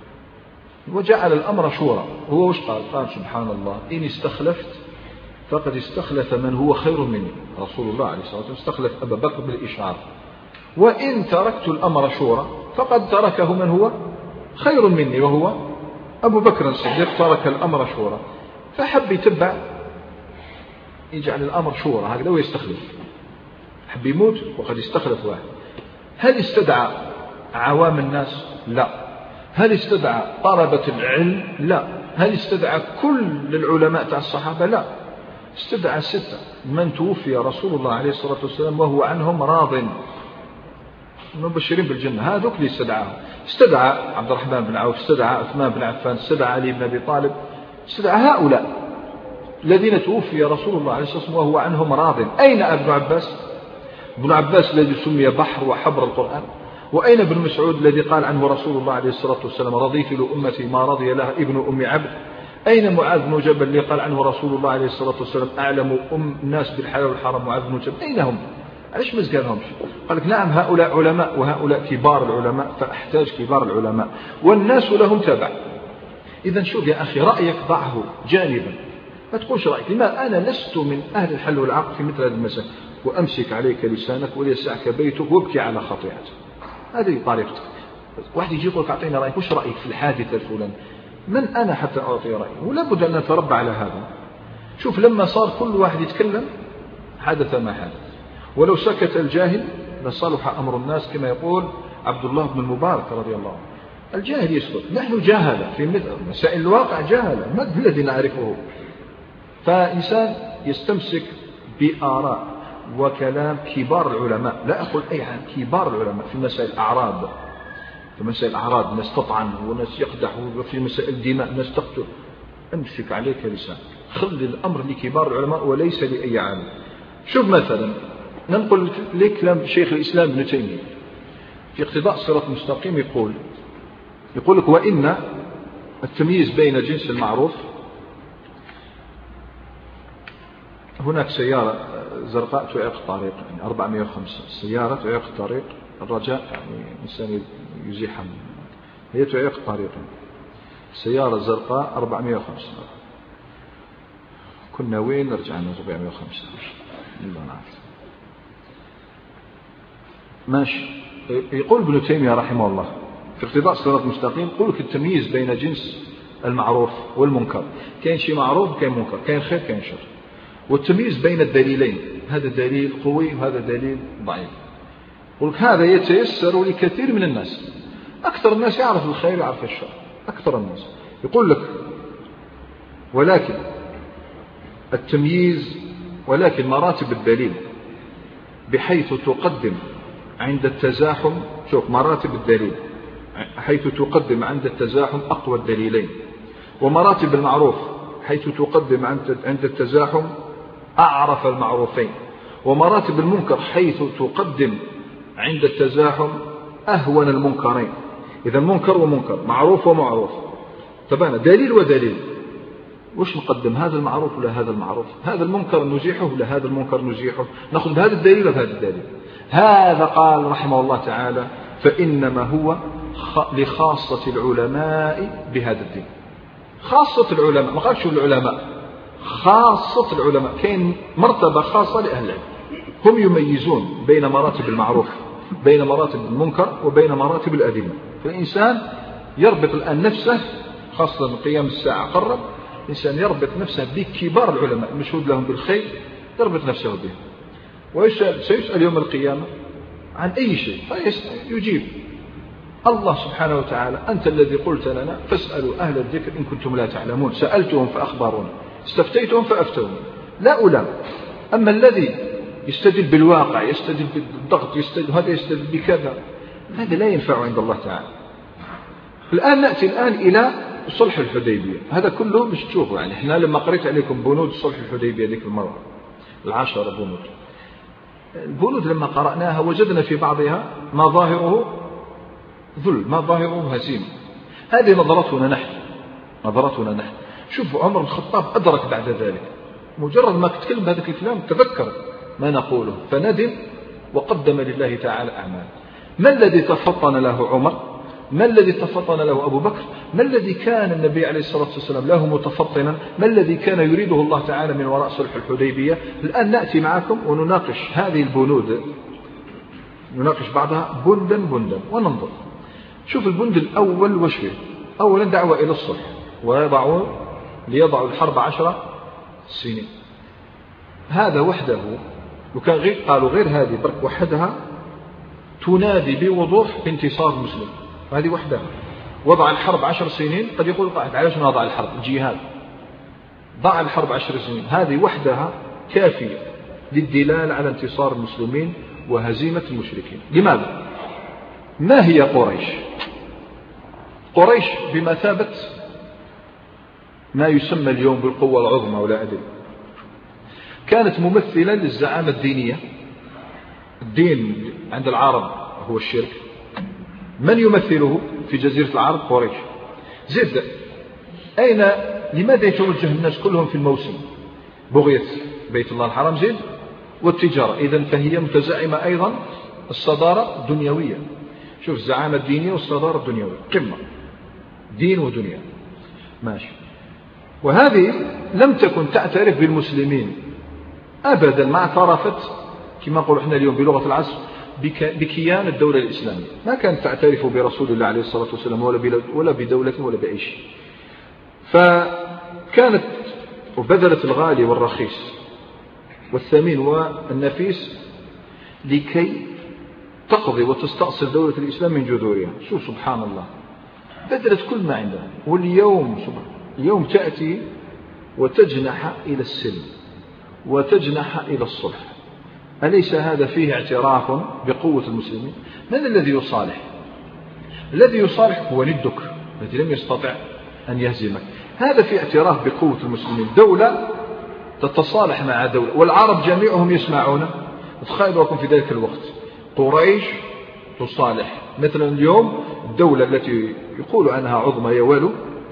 وجعل الأمر شورى، هو وش قال؟ قال سبحان الله إن استخلفت فقد استخلف من هو خير مني. رسول الله عليه الصلاة والسلام استخلف أبا بكر بالإشعار. وإن تركت الأمر شورى فقد تركه من هو خير مني وهو أبو بكر الصديق، ترك الأمر شورى. فحب يتبع يجعل الأمر شورى هكذا ويستخلف. حب يموت وقد استخلف واحد. هل استدعى عوام الناس؟ لا. هل استدعى طلبة العلم؟ لا. هل استدعى كل العلماء تاع الصحابة؟ لا. استدعى ستة من توفي رسول الله عليه الصلاة والسلام وهو عنهم راض، مبشرين بالجنة، هذوك اللي استدعاه. استدعى عبد الرحمن بن عوف، استدعى عثمان بن عفان، استدعى علي بن أبي طالب، استدعى هؤلاء الذين توفي رسول الله عليه الصلاة والسلام وهو عنهم راض. أين ابن عباس؟ ابن عباس الذي سمي بحر وحبر القرآن. وأين ابن مسعود الذي قال عنه رسول الله عليه الصلاة والسلام رضيت لأمتي ما رضي لها ابن أم عبد؟ أين معاذ بن جبل اللي قال عنه رسول الله عليه الصلاة والسلام أعلم أم الناس بالحلال والحرام معاذ بن جبل؟ أين هم؟ علاش ما ذكرهمش؟ قال لك نعم هؤلاء علماء وهؤلاء كبار العلماء، فأحتاج كبار العلماء والناس لهم تبع. إذا شوف يا أخي رأيك ضعه جانبا، ما تقولش رأيك. لما أنا لست من أهل الحل والعقد في مثل هذه المسائل. وأمسك عليك لسانك وليسعك بيتك وابكي على خطيئتك. هذه طريقتك. واحد يجي يقول أعطينا رأيك، وش رأيك في الحادثة الفلانية؟ من أنا حتى أعطي رأيي؟ ولا بد أن نتربى على هذا. شوف لما صار كل واحد يتكلم حدث ما حدث، ولو سكت الجاهل لصلح أمر الناس كما يقول عبد الله بن المبارك رضي الله عنه. الجاهل يسكت، نحن جاهلة في مسائل الواقع، جاهلة ما الذي نعرفه. فإنسان يستمسك بآراء وكلام كبار العلماء، لا أقول أي عن كبار العلماء في مسائل الأعراض، في مسائل الأعراض ناس تطعن وناس يقدح، وفي مسائل الدماء ناس تقتل. امسك عليك لسان، خلي الأمر لكبار العلماء وليس لأي عالم. شوف مثلا ننقل لك كلام شيخ الإسلام ابن تيمية في اقتضاء الصراط المستقيم، يقول يقول لك وإن التمييز بين جنس المعروف، هناك سيارة زرقاء تعيق الطريق يعني أربعمائة وخمسة، سيارة تعيق الطريق، الرجاء يعني إنسان يزيحها، هي تعيق الطريق، سيارة زرقاء أربعمائة وخمسة، كنا وين رجعنا أربعمائة وخمسة ما نعرف. ماشي. يقول ابن تيمية رحمه الله في اقتضاء الصراط المستقيم، يقول لك التمييز بين جنس المعروف والمنكر، كاين شيء معروف كاين منكر، كاين خير كاين شر، والتمييز بين الدليلين، هذا دليل قوي وهذا دليل ضعيف. يقول لك هذا يتيسر لكثير من الناس، أكثر الناس يعرف الخير يعرف الشر، أكثر الناس. يقول لك ولكن التمييز، ولكن مراتب الدليل بحيث تقدم عند التزاحم، شوف مراتب الدليل حيث تقدم عند التزاحم أقوى الدليلين، ومراتب المعروف حيث تقدم عند التزاحم أعرف المعروفين، ومراتب المنكر حيث تقدم عند التزاحم أهون المنكرين. إذا منكر ومنكر، معروف ومعروف، تبانا دليل ودليل، وش نقدم؟ هذا المعروف ولا هذا المعروف؟ هذا المنكر نزيحه ولا هذا المنكر نزيحه؟ نأخذ بهذا الدليل وهذا الدليل. هذا قال رحمه الله تعالى فإنما هو لخاصة العلماء بهذا الدين. خاصة العلماء، ما قالش العلماء، خاصة العلماء، كاين مرتبة خاصة لأهل العلم، هم يميزون بين مراتب المعروف، بين مراتب المنكر، وبين مراتب الأدلة. فالإنسان يربط الآن نفسه، خاصة من قيام الساعة قرب، الإنسان يربط نفسه بكبار العلماء المشهود لهم بالخير، يربط نفسه بهم، وسيسأل يوم القيامة عن أي شيء فيجيب. الله سبحانه وتعالى أنت الذي قلت لنا فاسألوا أهل الذكر إن كنتم لا تعلمون، سألتهم فأخبروني، استفتيتهم فأفتوني، لا ألام. أما الذي يستدل بالواقع، يستدل بالضغط، يستدل هذا يستدل بكذا، هذا لا ينفع عند الله تعالى. الآن نأتي الآن إلى صلح الحديبية، هذا كله مش تشوفوا يعني إحنا لما قريت عليكم بنود صلح الحديبية ذيك المرة العشرة بنود، البنود لما قرأناها وجدنا في بعضها ما ظاهره ذل، ما ظاهره هزيمة. هذه نظرتنا نحن، نظرتنا نحن. شوفوا عمر بن الخطاب أدرك بعد ذلك، مجرد ما تتكلم بهذا الكلام تذكر ما نقوله فندم وقدم لله تعالى أعمال. ما الذي تفطن له عمر؟ ما الذي تفطن له أبو بكر؟ ما الذي كان النبي عليه الصلاة والسلام له متفطنا؟ ما الذي كان يريده الله تعالى من وراء صلح الحديبية؟ الآن نأتي معكم ونناقش هذه البنود، نناقش بعضها بندا بندا وننظر. شوف البند الأول وش فيه؟ أولا دعوة إلى الصلح، ويضعوا ليضعوا الحرب عشر سنين. هذا وحده وكان غير قالوا غير هذه برك وحدها تنادي بوضوح بانتصار المسلم، هذه وحدها. وضع الحرب عشر سنين، قد يقول قاعد علاش نضع الحرب؟ الجهاد. ضع الحرب عشر سنين، هذه وحدها كافية للدلالة على انتصار المسلمين وهزيمة المشركين. لماذا؟ ما هي قريش؟ قريش بمثابة ما يسمى اليوم بالقوة العظمى ولا أدري، كانت ممثلة للزعامة الدينية. الدين عند العرب هو الشرك، من يمثله في جزيرة العرب؟ قريش. زد أين لماذا يتوجه الناس كلهم في الموسم؟ بغية بيت الله الحرام زد والتجارة، إذن فهي متزعمة أيضا الصدارة الدنيوية. شوف الزعامة الدينية والصدارة الدنيوية قمة، دين ودنيا ماشي. وهذه لم تكن تعترف بالمسلمين أبدا، ما اعترفت كما نقول احنا اليوم بلغة العصر بكيان الدولة الإسلامية، ما كانت تعترف برسول الله عليه الصلاة والسلام ولا بدولة ولا بأي شيء. فكانت وبذلت الغالي والرخيص والثمين والنفيس لكي تقضي وتستأصل دولة الإسلام من جذورها. شوف سبحان الله، بذلت كل ما عندها. واليوم سبحان اليوم تأتي وتجنح إلى السلم وتجنح إلى الصلح. أليس هذا فيه اعتراف بقوة المسلمين؟ من الذي يصالح؟ الذي يصالح هو ندك الذي لم يستطع أن يهزمك. هذا في اعتراف بقوة المسلمين، دولة تتصالح مع دولة، والعرب جميعهم يسمعون. تخيلوا لكم في ذلك الوقت قريش تصالح مثلا اليوم الدولة التي يقول عنها عظمى يوالو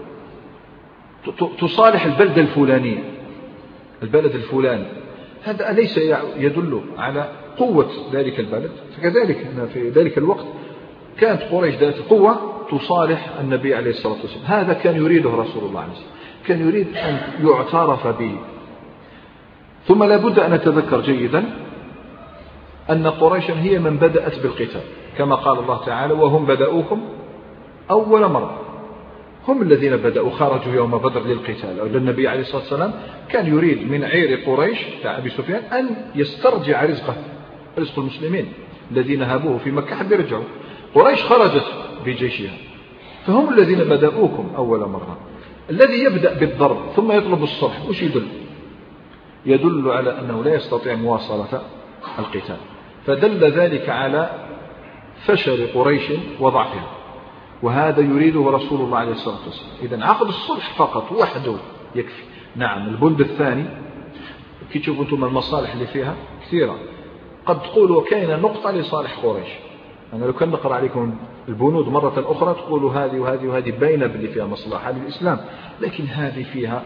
تصالح البلدة الفلانية، البلد الفلاني، هذا أليس يدل على قوة ذلك البلد؟ فكذلك في ذلك الوقت كانت قريش ذات قوة تصالح النبي عليه الصلاة والسلام. هذا كان يريده رسول الله عليه الصلاة والسلام، كان يريد أن يعترف به. ثم لا بد أن نتذكر جيدا أن قريشا هي من بدأت بالقتال، كما قال الله تعالى وهم بدأوكم أول مرة. هم الذين بدأوا، خرجوا يوم بدر للقتال. النبي عليه الصلاة والسلام كان يريد من عير قريش تاع أبي سفيان أن يسترجع رزقه، رزق المسلمين الذين هابوه في مكة حب يرجعوا. قريش خرجت بجيشها، فهم الذين بدأوكم أول مرة. الذي يبدأ بالضرب ثم يطلب الصلح وش يدل؟ يدل على أنه لا يستطيع مواصلة القتال، فدل ذلك على فشل قريش وضعفها، وهذا يريده رسول الله عليه الصلاة والسلام. إذن عقد الصلح فقط وحده يكفي. نعم البند الثاني كي تشوفوا أنتم المصالح اللي فيها كثيرة، قد تقولوا كاين نقطة لصالح قريش. أنا لو كان نقرأ عليكم البنود مرة أخرى تقولوا هذه وهذه وهذه باينة باللي فيها مصلحة للإسلام، لكن هذه فيها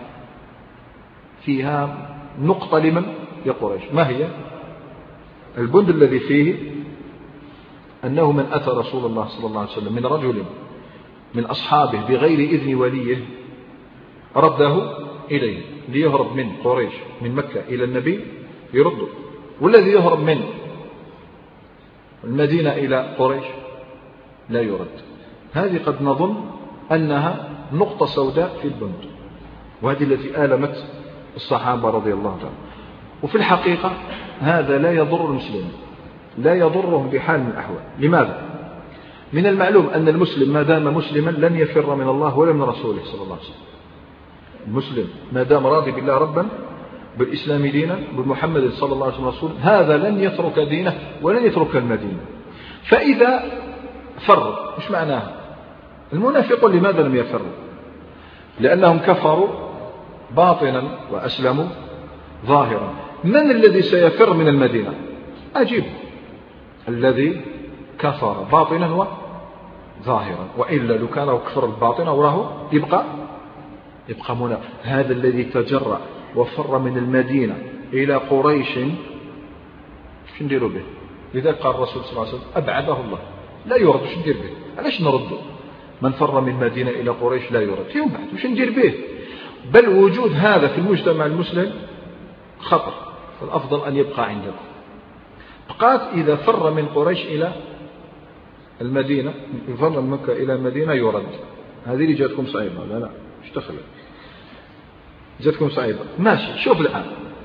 فيها نقطة لمن؟ يا قريش. ما هي؟ البند الذي فيه أنه من أتى رسول الله صلى الله عليه وسلم من رجل من أصحابه بغير إذن وليه رده إليه، ليهرب من قريش من مكة إلى النبي يرده، والذي يهرب من المدينة إلى قريش لا يرد. هذه قد نظن أنها نقطة سوداء في البند، وهذه التي آلمت الصحابة رضي الله عنهم. وفي الحقيقة هذا لا يضر المسلمين، لا يضرهم بحال من الأحوال. لماذا؟ من المعلوم أن المسلم ما دام مسلما لن يفر من الله ولا من رسوله صلى الله عليه وسلم. المسلم ما دام راضي بالله ربا، بالإسلام دينا، بمحمد صلى الله عليه وسلم رسول، هذا لن يترك دينه ولن يترك المدينة. فإذا فر، مش معناها المنافقون لماذا لم يفروا؟ لأنهم كفروا باطنا وأسلموا ظاهرا. من الذي سيفر من المدينة؟ أجيب، الذي كفر باطنا وظاهرا، وإلا لو كان كفر باطنا وراه يبقى يبقى منافق. هذا الذي تجرأ وفر من المدينة إلى قريش، شو نديروا به؟ لذلك قال الرسول صلى الله عليه وسلم أبعده الله، لا يرد. شو ندير به؟ علاش نرده؟ من فر من مدينة إلى قريش لا يرد، يبعد. وش ندير به؟ بل وجود هذا في المجتمع المسلم خطر، فالأفضل أن يبقى عندكم. بقات إذا فر من قريش إلى المدينة، فر من مكة إلى المدينة يرد. هذه اللي جاتكم صعيبة. لا لا مش تخلق، جاتكم صعيبة. ماشي. شوف الآن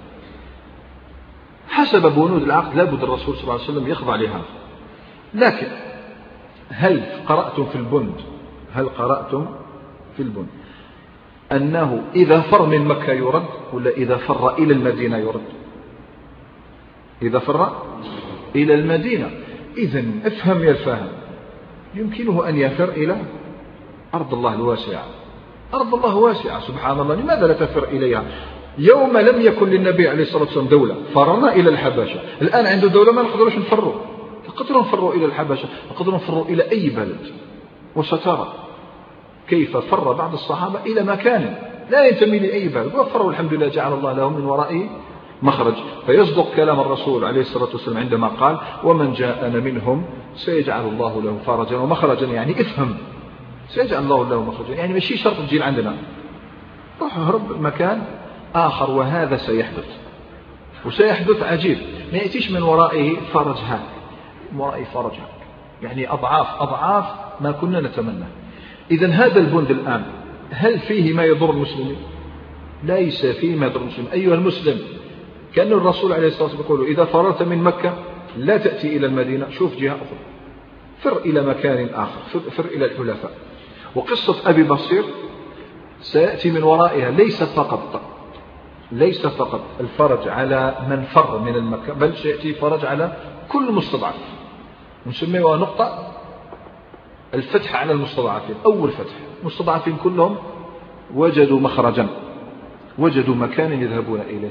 حسب بنود العقد لابد الرسول صلى الله عليه وسلم يخضع لهذا. لكن هل قرأتم في البند هل قرأتم في البند أنه إذا فر من مكة يرد، ولا إذا فر إلى المدينة يرد؟ إذا فر إلى المدينة. إذن افهم يا الفاهم، يمكنه أن يفر إلى أرض الله الواسعة. أرض الله واسعة سبحان الله، لماذا لا تفر إليها؟ يوم لم يكن للنبي عليه الصلاة والسلام دولة فررنا إلى الحبشة، الآن عنده دولة ما نقدروش نفروا، نقدروا نفروا إلى الحبشة، نقدروا نفروا إلى أي بلد. وسترى كيف فر بعض الصحابة إلى مكان لا ينتمي لأي بلد، وفروا الحمد لله جعل الله لهم من ورائه مخرج. فيصدق كلام الرسول عليه الصلاة والسلام عندما قال ومن جاءنا منهم سيجعل الله له فرجا ومخرجا. يعني افهم، سيجعل الله له مخرجا، يعني ماشي شرط تجي عندنا، روح هرب مكان آخر. وهذا سيحدث، وسيحدث عجيب، ما يأتيش من ورائه فرج هاك، من ورائه فرج هاك، يعني أضعاف أضعاف ما كنا نتمنى. إذن هذا البند الآن هل فيه ما يضر المسلمين؟ ليس فيه ما يضر المسلمين. أيها المسلم، كأن الرسول عليه الصلاة والسلام يقول إذا فررت من مكة لا تأتي إلى المدينة، شوف جهة أخرى، فر إلى مكان آخر، فر إلى الحلفاء. وقصة أبي بصير سيأتي من ورائها ليس فقط ليس فقط الفرج على من فر من المكة، بل سيأتي فرج على كل مستضعف. نسميها نقطة الفتح على المستضعفين. أول فتح، المستضعفين كلهم وجدوا مخرجا، وجدوا مكانا يذهبون إليه.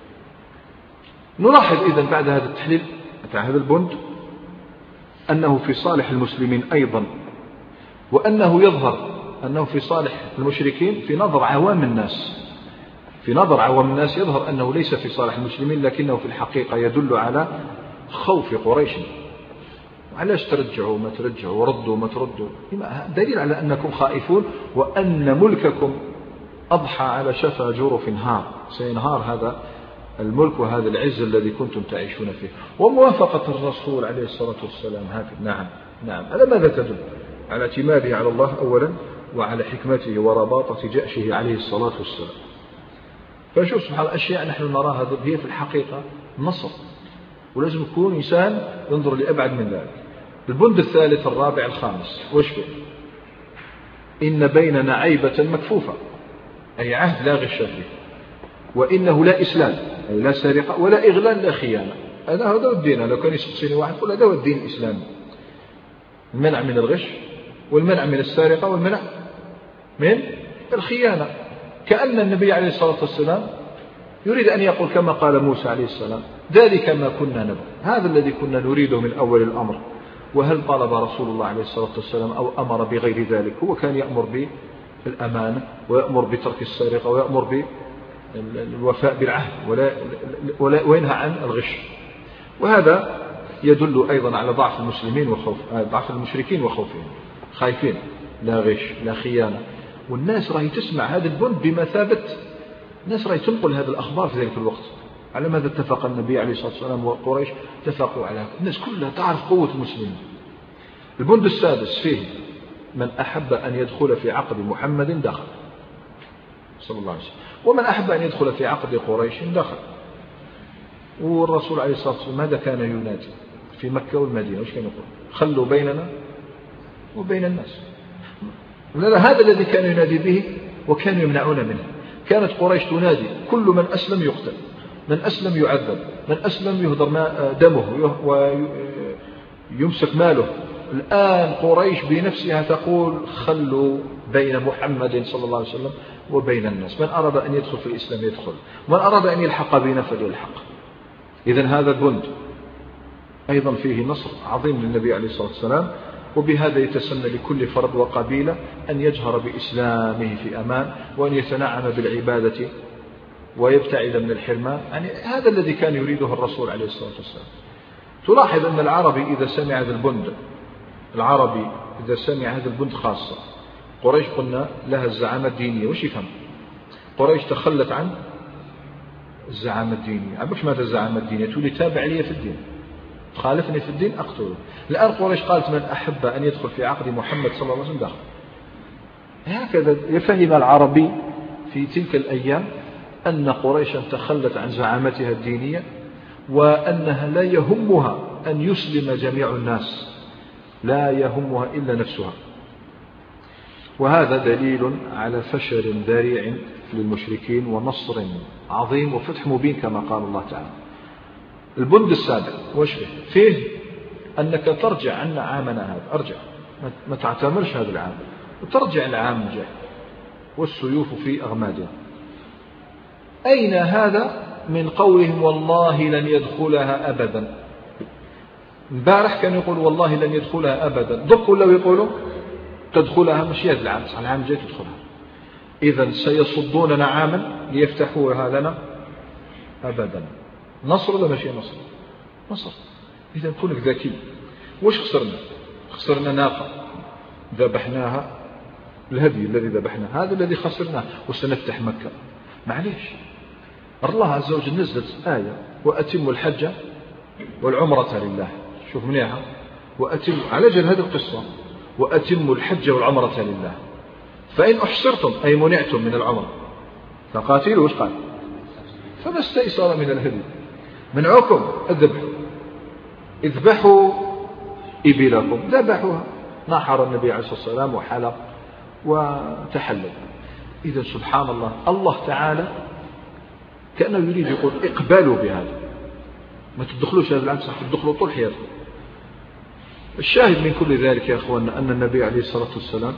نلاحظ إذن بعد هذا التحليل بتاع هذا البند أنه في صالح المسلمين أيضا، وأنه يظهر أنه في صالح المشركين في نظر عوام الناس. في نظر عوام الناس يظهر أنه ليس في صالح المسلمين، لكنه في الحقيقة يدل على خوف قريش. علاش ترجعوا ما ترجعوا وردوا ما تردوا؟ دليل على أنكم خائفون، وأن ملككم أضحى على شفا جرف هار، سينهار هذا الملك وهذا العز الذي كنتم تعيشون فيه. وموافقة الرسول عليه الصلاة والسلام هكذا. نعم نعم. على ماذا تدل؟ على اعتماده على الله أولا، وعلى حكمته ورباطة جأشه عليه الصلاة والسلام. فنشوف سبحان الله أشياء نحن نراها هي في الحقيقة نصر، ولازم يكون إنسان ينظر لأبعد من ذلك. البند الثالث الرابع الخامس وش فيه؟ إن بيننا عيبة مكفوفة، أي عهد لا غش فيه، وإنه لا إسلام، أي لا سرقة ولا إغلال لا خيانة. هذا هذا الدين. لو كان يسقسيني واحد يقول هذا هو الدين الإسلامي، المنع من الغش، والمنع من السرقة، والمنع من الخيانة. كأن النبي عليه الصلاة والسلام يريد أن يقول كما قال موسى عليه السلام ذلك ما كنا نبغي، هذا الذي كنا نريده من أول الأمر. وهل طلب رسول الله عليه الصلاة والسلام أو أمر بغير ذلك؟ هو كان يأمر بالأمانة، ويأمر بترك السرقة، ويأمر بالوفاء بالعهد، ولا ولا وينهى عن الغش. وهذا يدل أيضا على ضعف المسلمين وخوف ضعف المشركين وخوفهم، خايفين، لا غش لا خيانة. والناس راهي تسمع هذا البند بمثابة، الناس راهي تنقل هذه الأخبار في ذلك الوقت. على ماذا اتفق النبي عليه الصلاة والسلام وقريش؟ اتفقوا على هذا. الناس كلها تعرف قوة المسلمين. البند السادس فيه من أحب أن يدخل في عقد محمد دخل صلى الله عليه وسلم، ومن أحب أن يدخل في عقد قريش دخل. والرسول عليه الصلاة والسلام ماذا كان ينادي في مكة والمدينة؟ وش كان يقول؟ خلوا بيننا
وبين الناس. هذا الذي كان ينادي به وكانوا يمنعون منه. كانت قريش تنادي كل من أسلم يقتل، من أسلم يعذب، من أسلم يهدر دمه ويمسك ماله. الآن قريش بنفسها تقول خلوا بين محمد صلى الله عليه وسلم وبين الناس، من أراد أن يدخل في الإسلام يدخل، من أراد أن يلحق بنا فليلحق. إذن هذا البند أيضا فيه نصر عظيم للنبي عليه الصلاة والسلام، وبهذا يتسنى لكل فرد وقبيلة أن يجهر بإسلامه في أمان، وأن يتنعم بالعبادة ويبتعد من الحرمان. يعني هذا الذي كان يريده الرسول عليه الصلاة والسلام. تلاحظ أن العربي إذا سمع هذا البند، العربي إذا سمع هذا البند خاصة، قريش قلنا لها الزعامة الدينية، وش يفهم؟ قريش تخلت عن الزعامة الدينية. عبش ماذا الزعامة الدينية؟ تقول لي تابع لي في الدين، خالفني في الدين أقتله. الآن قريش قالت من أحب أن يدخل في عقد محمد صلى الله عليه وسلم دخل. هكذا يفهم العربي في تلك الأيام أن قريشا تخلت عن زعامتها الدينية، وأنها لا يهمها أن يسلم جميع الناس، لا يهمها إلا نفسها. وهذا دليل على فشل ذريع للمشركين ونصر عظيم وفتح مبين كما قال الله تعالى. البند السابع وش فيه؟ فيه أنك ترجع عنا عامنا هذا، أرجع ما تعتمرش هذا العام وترجع العام الجاي والسيوف في أغمادها. أين هذا من قولهم والله لن يدخلها أبدا؟ امبارح كانوا يقول والله لن يدخلها أبدا، ضبقوا لو يقولوا تدخلها مش هذا العام، العام الجاي تدخلها. إذن سيصدوننا عاما ليفتحوها لنا أبدا. نصر ولا ماشي نصر؟ نصر. إذا كونك ذكي. وش خسرنا؟ خسرنا ناقة ذبحناها، الهدي الذي ذبحناه هذا الذي خسرناه، وسنفتح مكة. معليش، الله عز وجل نزلت آية وأتموا الحج والعمرة لله. شوف منيحة، وأتم على جل هذه القصة، وأتموا الحج والعمرة لله، فإن أحصرتم أي منعتم من العمرة فقاتلوا. وش قال؟ فما استيسر من الهدي. منعوكم الذبح، اذبحوا إبلكم، ذبحوها. نحر النبي عليه الصلاة والسلام وحلق وتحلل. إذا سبحان الله، الله تعالى كأنه يريد يقول اقبلوا بهذا، ما تدخلوش هذا العام، صح تدخلوا طول حياتكم. الشاهد من كل ذلك يا أخوانا أن النبي عليه الصلاة والسلام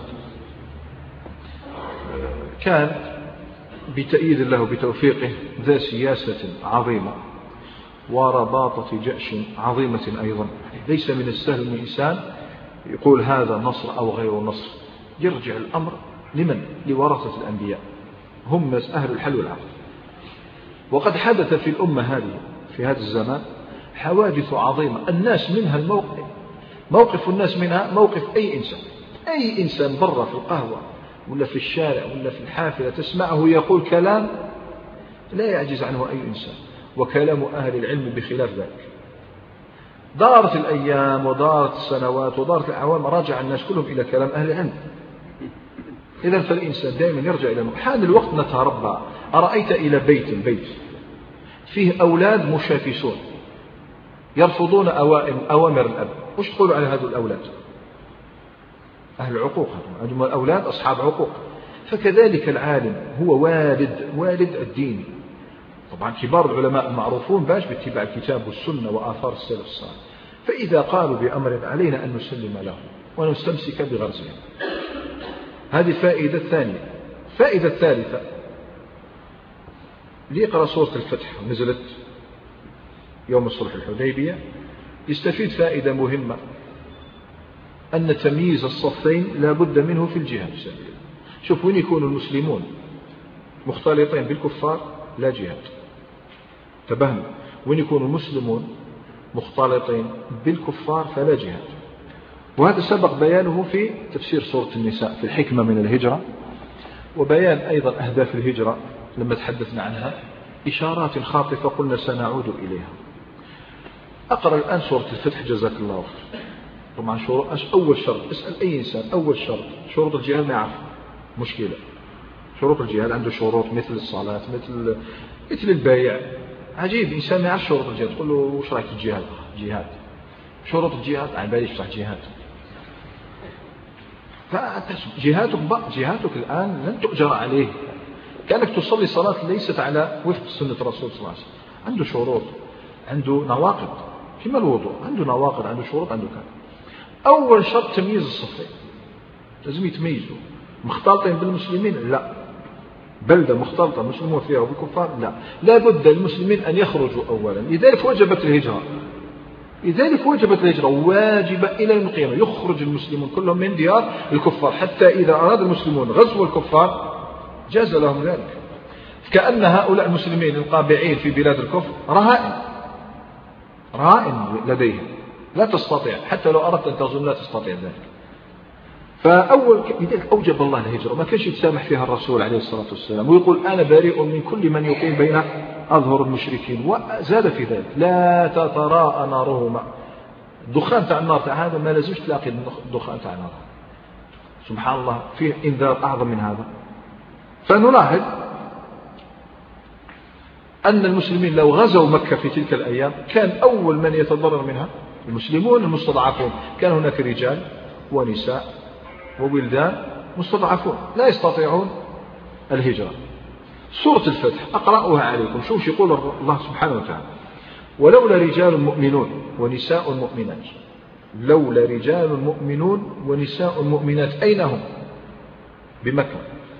كان بتأييد الله وبتوفيقه ذا سياسة عظيمة ورباطة جأش عظيمة أيضا. ليس من السهل من إنسان يقول هذا نصر أو غير نصر، يرجع الأمر لمن؟ لورثة الأنبياء، هم أهل الحل والعقد. وقد حدث في الأمة هذه في هذا الزمان حوادث عظيمة، الناس منها الموقف موقف الناس منها موقف أي إنسان. أي إنسان برا في القهوة ولا في الشارع ولا في الحافلة تسمعه يقول كلام لا يعجز عنه أي إنسان، وكلام أهل العلم بخلاف ذلك. دارت الأيام ودارت السنوات ودارت الأعوام، رجع الناس كلهم إلى كلام أهل العلم. إذن فالإنسان دائما يرجع إلى حان الوقت نتربى. أرأيت إلى بيت البيت فيه أولاد مشاكسون يرفضون أوامر الأب، وش تقولوا على هذول الأولاد؟ أهل العقوق، عندهم الأولاد أصحاب عقوق. فكذلك العالم هو والد والد الدين. طبعا كبار العلماء المعروفون باش باتباع الكتاب والسنة وآثار السلف الصالح، فإذا قالوا بأمر علينا أن نسلم له ونستمسك بغرزهم. هذه فائدة ثانية. فائدة ثالثة، ليقرأ سورة الفتح نزلت يوم الصلح الحديبية، يستفيد فائدة مهمة، أن تمييز الصفين لا بد منه في الجهاد. شوف وين يكون المسلمون مختلطين بالكفار لا جهاد، تبهنا. وين يكون المسلمون مختلطين بالكفار فلا جهاد. وهذا سبق بيانه في تفسير سورة النساء في الحكمة من الهجرة، وبيان أيضا أهداف الهجرة لما تحدثنا عنها، إشارات خاطفة قلنا سنعود إليها. أقرأ الآن سورة الفتح جزاك الله خير. طبعا شروط أول شرط، اسأل أي إنسان أول شرط شروط الجهاد ما يعرف، مشكلة. شروط الجهاد عنده شروط مثل الصلاة مثل مثل البيع. عجيب إنسان ما يعرف شروط الجهاد، تقول له وش رأيك في الجهاد؟ جهاد شروط الجهاد عن بالي يفتح جهاد. فجهاتك جهاتك الآن لن تؤجر عليه، كأنك تصلي صلاة ليست على وفق سنة الرسول صلى الله عليه وسلم. عنده شروط، عنده نواقض، كما الوضوء عنده نواقض، عنده شروط، عنده كذا. أول شرط تمييز الصفين، لازم يتميزوا. مختلطين بالمسلمين لا، بلدة مختلطة مسلمون فيها وبالكفار لا، لا بد للمسلمين أن يخرجوا أولا. لذلك وجبت الهجرة، لذلك وجبت الهجرة واجبة إلى يوم القيامة. يخرج المسلمون كلهم من ديار الكفار، حتى إذا أراد المسلمون غزو الكفار جاز لهم ذلك. كأن هؤلاء المسلمين القابعين في بلاد الكفر رهائن، رهائن لديهم لا تستطيع، حتى لو أردت أن تغزو لا تستطيع ذلك. فأول لذلك أوجب الله الهجرة، ما كانش يتسامح فيها الرسول عليه الصلاة والسلام ويقول أنا بريء من كل من يقيم بين أظهر المشركين. وزاد في ذلك لا تتراءى نارهما. الدخان تاع النار تاع هذا ما لازمش تلاقي الدخان تاع النار. سبحان الله، فيه إنذار أعظم من هذا. فنلاحظ أن المسلمين لو غزوا مكة في تلك الأيام كان أول من يتضرر منها المسلمون المستضعفون. كان هناك رجال ونساء وولدان مستضعفون لا يستطيعون الهجرة. سورة الفتح أقرأها عليكم، شوف يقول الله سبحانه وتعالى: ولولا رجال مؤمنون ونساء مؤمنات. لولا رجال مؤمنون ونساء مؤمنات، أين هم؟ بمكة.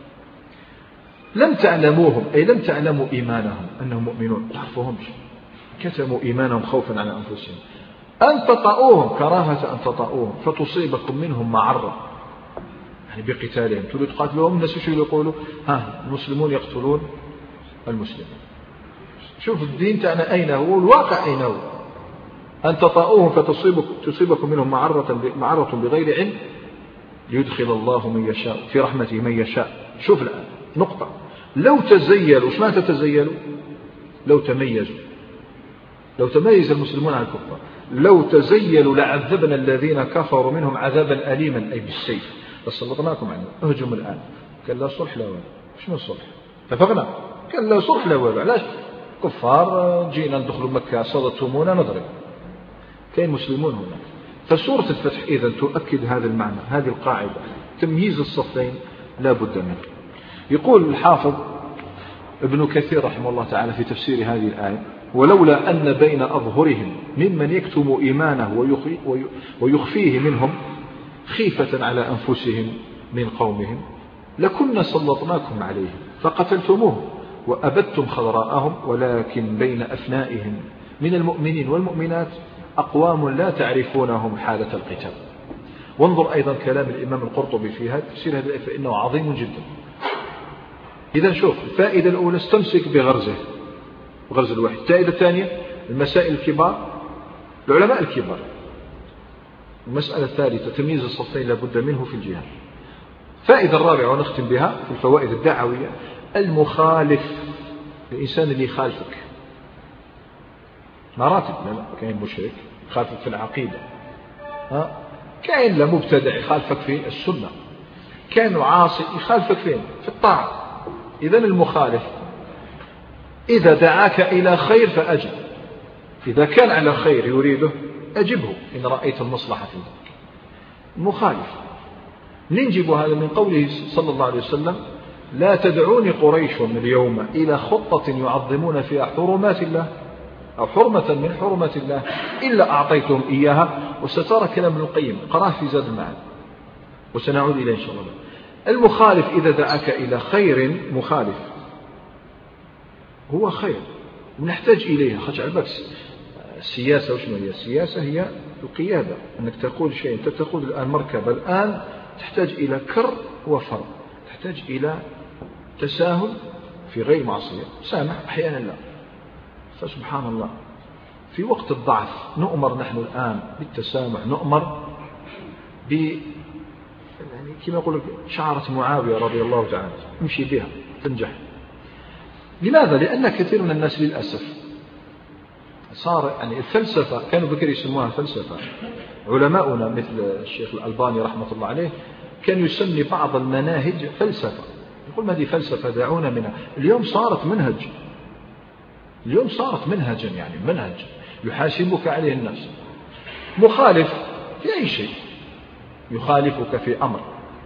لم تعلموهم، أي لم تعلموا إيمانهم أنهم مؤمنون، تعرفوهمش، كتموا إيمانهم خوفا على أنفسهم، أن تطأوهم كراهة أن تطأوهم فتصيبكم منهم معرة، يعني بقتالهم. تريد تقاتلوهم، الناس شو يقولوا؟ ها المسلمون يقتلون المسلمين. شوف الدين تاعنا أين هو، الواقع أين هو. أن تطأوهم فتصيبكم منهم معرة معرة بغير علم ليدخل الله من يشاء في رحمته من يشاء. شوف الآن نقطة. لو تزيلوا، ايش معنى تزيلوا؟ لو تميزوا، لو تميز المسلمون عن الكفار، لو تزيلوا لعذبنا الذين كفروا منهم عذابا أليما، أي بالسيف لسلطناكم عنه. اهجم الآن، قال لا صلح لا والو. شنو الصلح؟ اتفقنا، قال لا صلح لا والو. علاش؟ كفار جينا ندخلوا مكة صدتمونا نضرب. كاين مسلمون هناك. فسورة الفتح إذن تؤكد هذا المعنى، هذه القاعدة، تمييز الصفين لا بد منه. يقول الحافظ ابن كثير رحمه الله تعالى في تفسير هذه الآية: ولولا أن بين أظهرهم ممن يكتم إيمانه ويخفيه منهم خيفة على أنفسهم من قومهم لكنا سلطناكم عليهم فقتلتموهم وأبدتم خضراءهم، ولكن بين أفنائهم من المؤمنين والمؤمنات أقوام لا تعرفونهم حالة القتال. وانظر أيضا كلام الإمام القرطبي في هذا تفسير هذه الآية فإنه عظيم جدا. إذا شوف الفائدة الأولى استمسك بغرزه، غرز الوحي. الفائدة الثانية المسائل الكبار، العلماء الكبار. المسألة الثالثة تمييز الصفين لابد منه في الجهاد. الفائدة الرابعة ونختم بها في الفوائد الدعوية: المخالف، الإنسان اللي يخالفك مراتب. كاين مشرك يخالفك في العقيدة، ها كاين لا مبتدع يخالفك في السنة، كاين عاصي يخالفك فين؟ في الطاعة. إذن المخالف إذا دعاك إلى خير فأجب، إذا كان على خير يريده أجبه إن رأيت المصلحة في ذلك. المخالف ننجب هذا من قوله صلى الله عليه وسلم: لا تدعوني قريش اليوم إلى خطة يعظمون فيها حرمات الله أو حرمة من حرمات الله إلا أعطيتهم إياها. وسترى كلام ابن القيم، قرأه في زاد المعاد وسنعود إليه إن شاء الله. المخالف إذا دعاك إلى خير، مخالف هو خير ونحتاج إليها. خرج على البكس السياسة، وشنو هي السياسة؟ هي القيادة، أنك تقود شيء. أنت تقود الآن مركبة، الآن تحتاج إلى كر وفر، تحتاج إلى تساهل في غير معصية، سامح أحيانا لا. فسبحان الله في وقت الضعف نؤمر نحن الآن بالتسامح، نؤمر ب يعني كما يقول شعرة معاوية رضي الله تعالى، امشي بها تنجح. لماذا؟ لأن كثير من الناس للأسف صار يعني الفلسفة، كانوا بكر يسموها فلسفة. علماؤنا مثل الشيخ الألباني رحمة الله عليه كان يسمي بعض المناهج فلسفة، يقول ما دي فلسفة دعونا منها. اليوم صارت منهج، اليوم صارت منهجا، يعني منهج يحاسبك عليه الناس. مخالف في أي شيء، يخالفك في أمر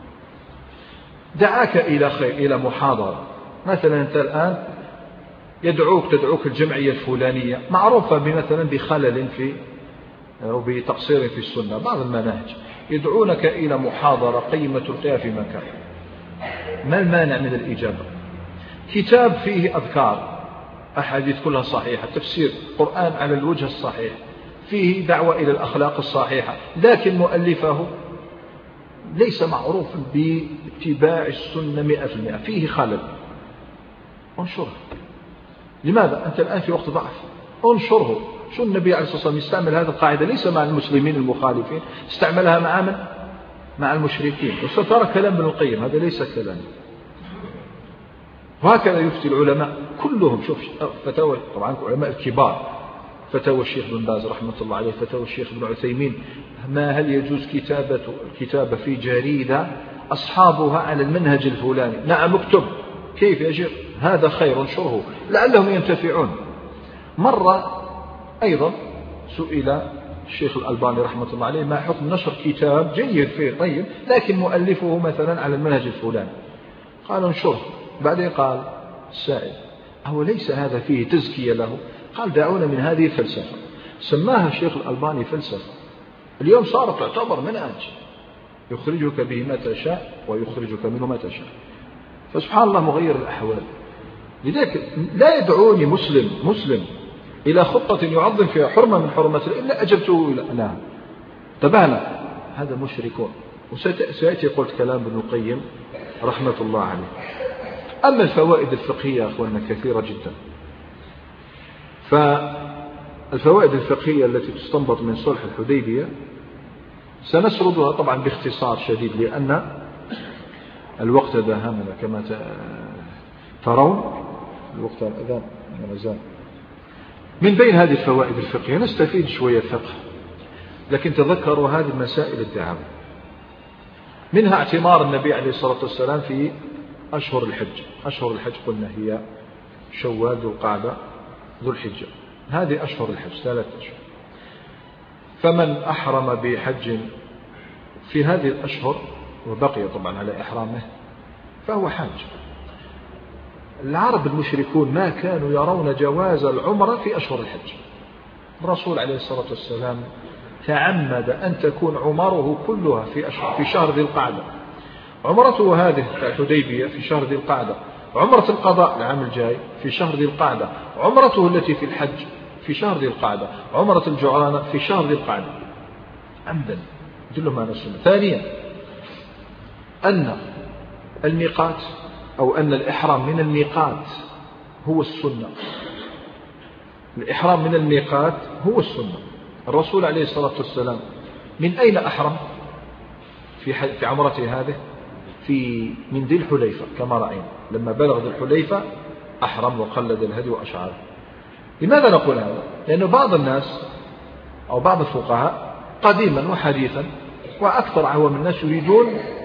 دعاك إلى خير، إلى محاضرة مثلا، أنت الآن يدعوك تدعوك الجمعية الفلانية معروفة بمثلا بخلل في أو بتقصير في السنة بعض المناهج، يدعونك إلى محاضرة قيمة تلقيها في مكان، ما المانع من الإجابة؟ كتاب فيه أذكار أحاديث كلها صحيحة، تفسير قرآن على الوجه الصحيح، فيه دعوة إلى الأخلاق الصحيحة، لكن مؤلفه ليس معروفا باتباع السنة مئة في المئة، فيه خلل، انشره. لماذا؟ أنت الآن في وقت ضعف، انشره. شو النبي عليه الصلاة والسلام يستعمل هذه القاعدة ليس مع المسلمين المخالفين، استعملها مع من؟ مع المشركين. وسترى كلام ابن القيم هذا ليس كلام، وهكذا يفتي العلماء كلهم. شوف فتاوى طبعا العلماء الكبار، فتاوى الشيخ بن باز رحمة الله عليه، فتاوى الشيخ بن عثيمين، ما هل يجوز كتابة الكتابة في جريدة أصحابها على المنهج الفلاني؟ نعم اكتب، كيف يا شيخ؟ هذا خير، انشره لعلهم ينتفعون. مرة أيضا سئل الشيخ الألباني رحمة الله عليه ما حكم نشر كتاب جيد فيه طيب لكن مؤلفه مثلا على المنهج الفلاني؟ قال انشره. بعدين قال السائل أهو ليس هذا فيه تزكية له؟ قال دعونا من هذه الفلسفة. سماها الشيخ الألباني فلسفة، اليوم صارت تعتبر منهج يخرجك به ما تشاء ويخرجك منه ما تشاء. فسبحان الله مغير الأحوال. لذلك لا يدعوني مسلم مسلم إلى خطة يعظم فيها حرمة من حرمات إلا أجبته إلى نعم تبعنا، هذا مشركون. وسيأتي قلت كلام ابن القيم رحمة الله عليه. أما الفوائد الفقهية يا أخواننا كثيرة جدا. فالفوائد الفقهية التي تستنبط من صلح الحديبية سنسردها طبعا باختصار شديد لأن الوقت داهمنا كما ترون، الوقت الأذان والأذان. من بين هذه الفوائد الفقهية نستفيد شوية فقه، لكن تذكروا هذه مسائل الدعوة. منها اعتمار النبي عليه الصلاة والسلام في أشهر الحج. أشهر الحج قلنا هي شوال ذو القعدة ذو الحجة، هذه أشهر الحج ثلاثة أشهر. فمن أحرم بحج في هذه الأشهر وبقي طبعا على إحرامه فهو حاج. العرب المشركون ما كانوا يرون جواز العمرة في أشهر الحج. الرسول عليه الصلاة والسلام تعمد أن تكون عمره كلها في أشهر في شهر ذي القعدة. عمرته هذه الحديبية في شهر ذي القعدة، عمرة القضاء العام الجاي في شهر ذي القعدة، عمرته التي في الحج في شهر ذي القعدة، عمرة الجعرانة في شهر ذي القعدة عمدا يدلهم على السنة. ثانيا أن الميقات أو أن الإحرام من الميقات هو السنة. الإحرام من الميقات هو السنة. الرسول عليه الصلاة والسلام من أين أحرم في في عمرته هذه؟ في من ذي الحليفة كما رأينا، لما بلغ ذي الحليفة أحرم وقلد الهدي وأشعره. لماذا نقول هذا؟ لأن بعض الناس أو بعض الفقهاء قديما وحديثا وأكثر عوام الناس يريدون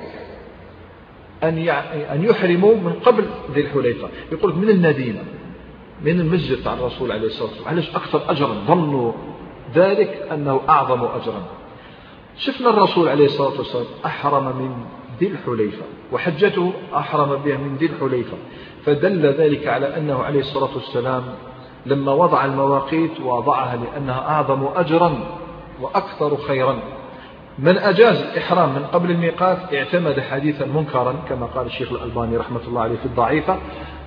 أن أن يحرموا من قبل ذي الحليفة. يقول من المدينة من المسجد تاع الرسول عليه الصلاة والسلام، علاش أكثر أجرا؟ ظنوا ذلك أنه أعظم أجرا. شفنا الرسول عليه الصلاة والسلام أحرم من ذي الحليفة وحجته أحرم بها من ذي الحليفة، فدل ذلك على أنه عليه الصلاة والسلام لما وضع المواقيت وضعها لأنها أعظم أجرا وأكثر خيرا. من أجاز الإحرام من قبل الميقات اعتمد حديثا منكرا كما قال الشيخ الألباني رحمة الله عليه في الضعيفة،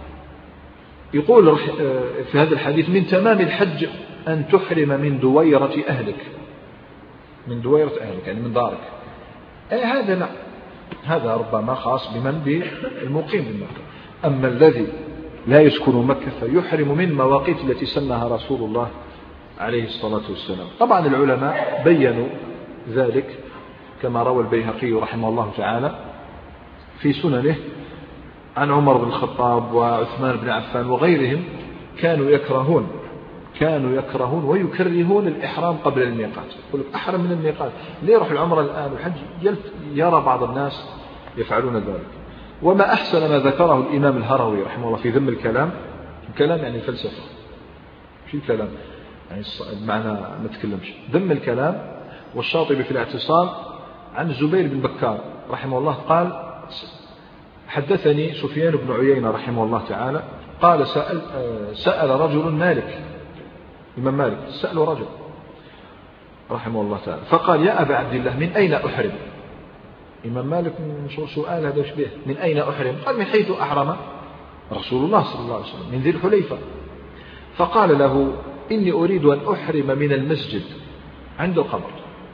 يقول في هذا الحديث من تمام الحج أن تحرم من دويرة أهلك، من دويرة أهلك يعني من دارك. أي هذا لا، هذا ربما خاص بمن بالمقيم بمكة. أما الذي لا يسكن مكة فيحرم من مواقيت التي سنها رسول الله عليه الصلاة والسلام. طبعا العلماء بيّنوا ذلك كما روى البيهقي رحمه الله تعالى في سننه عن عمر بن الخطاب وعثمان بن عفان وغيرهم كانوا يكرهون كانوا يكرهون ويكرهون الإحرام قبل الميقات. يقول لك أحرم من الميقات، ليه يروح العمرة الآن والحج؟ يرى بعض الناس يفعلون ذلك. وما أحسن ما ذكره الإمام الهروي رحمه الله في ذم الكلام. الكلام يعني الفلسفة، شو الكلام يعني بمعنى ما تكلمش، ذم الكلام. والشاطبي في الاعتصام عن الزبير بن بكار رحمه الله قال حدثني سفيان بن عيينة رحمه الله تعالى قال سأل, سأل رجل مالك، إمام مالك سأل رجل رحمه الله تعالى فقال يا أبا عبد الله من أين أحرم؟ إمام مالك من سؤال هذا شبيه، من أين أحرم؟ قال من حيث أحرم رسول الله صلى الله عليه وسلم من ذي الحليفة. فقال له إني أريد أن أحرم من المسجد عند القبر.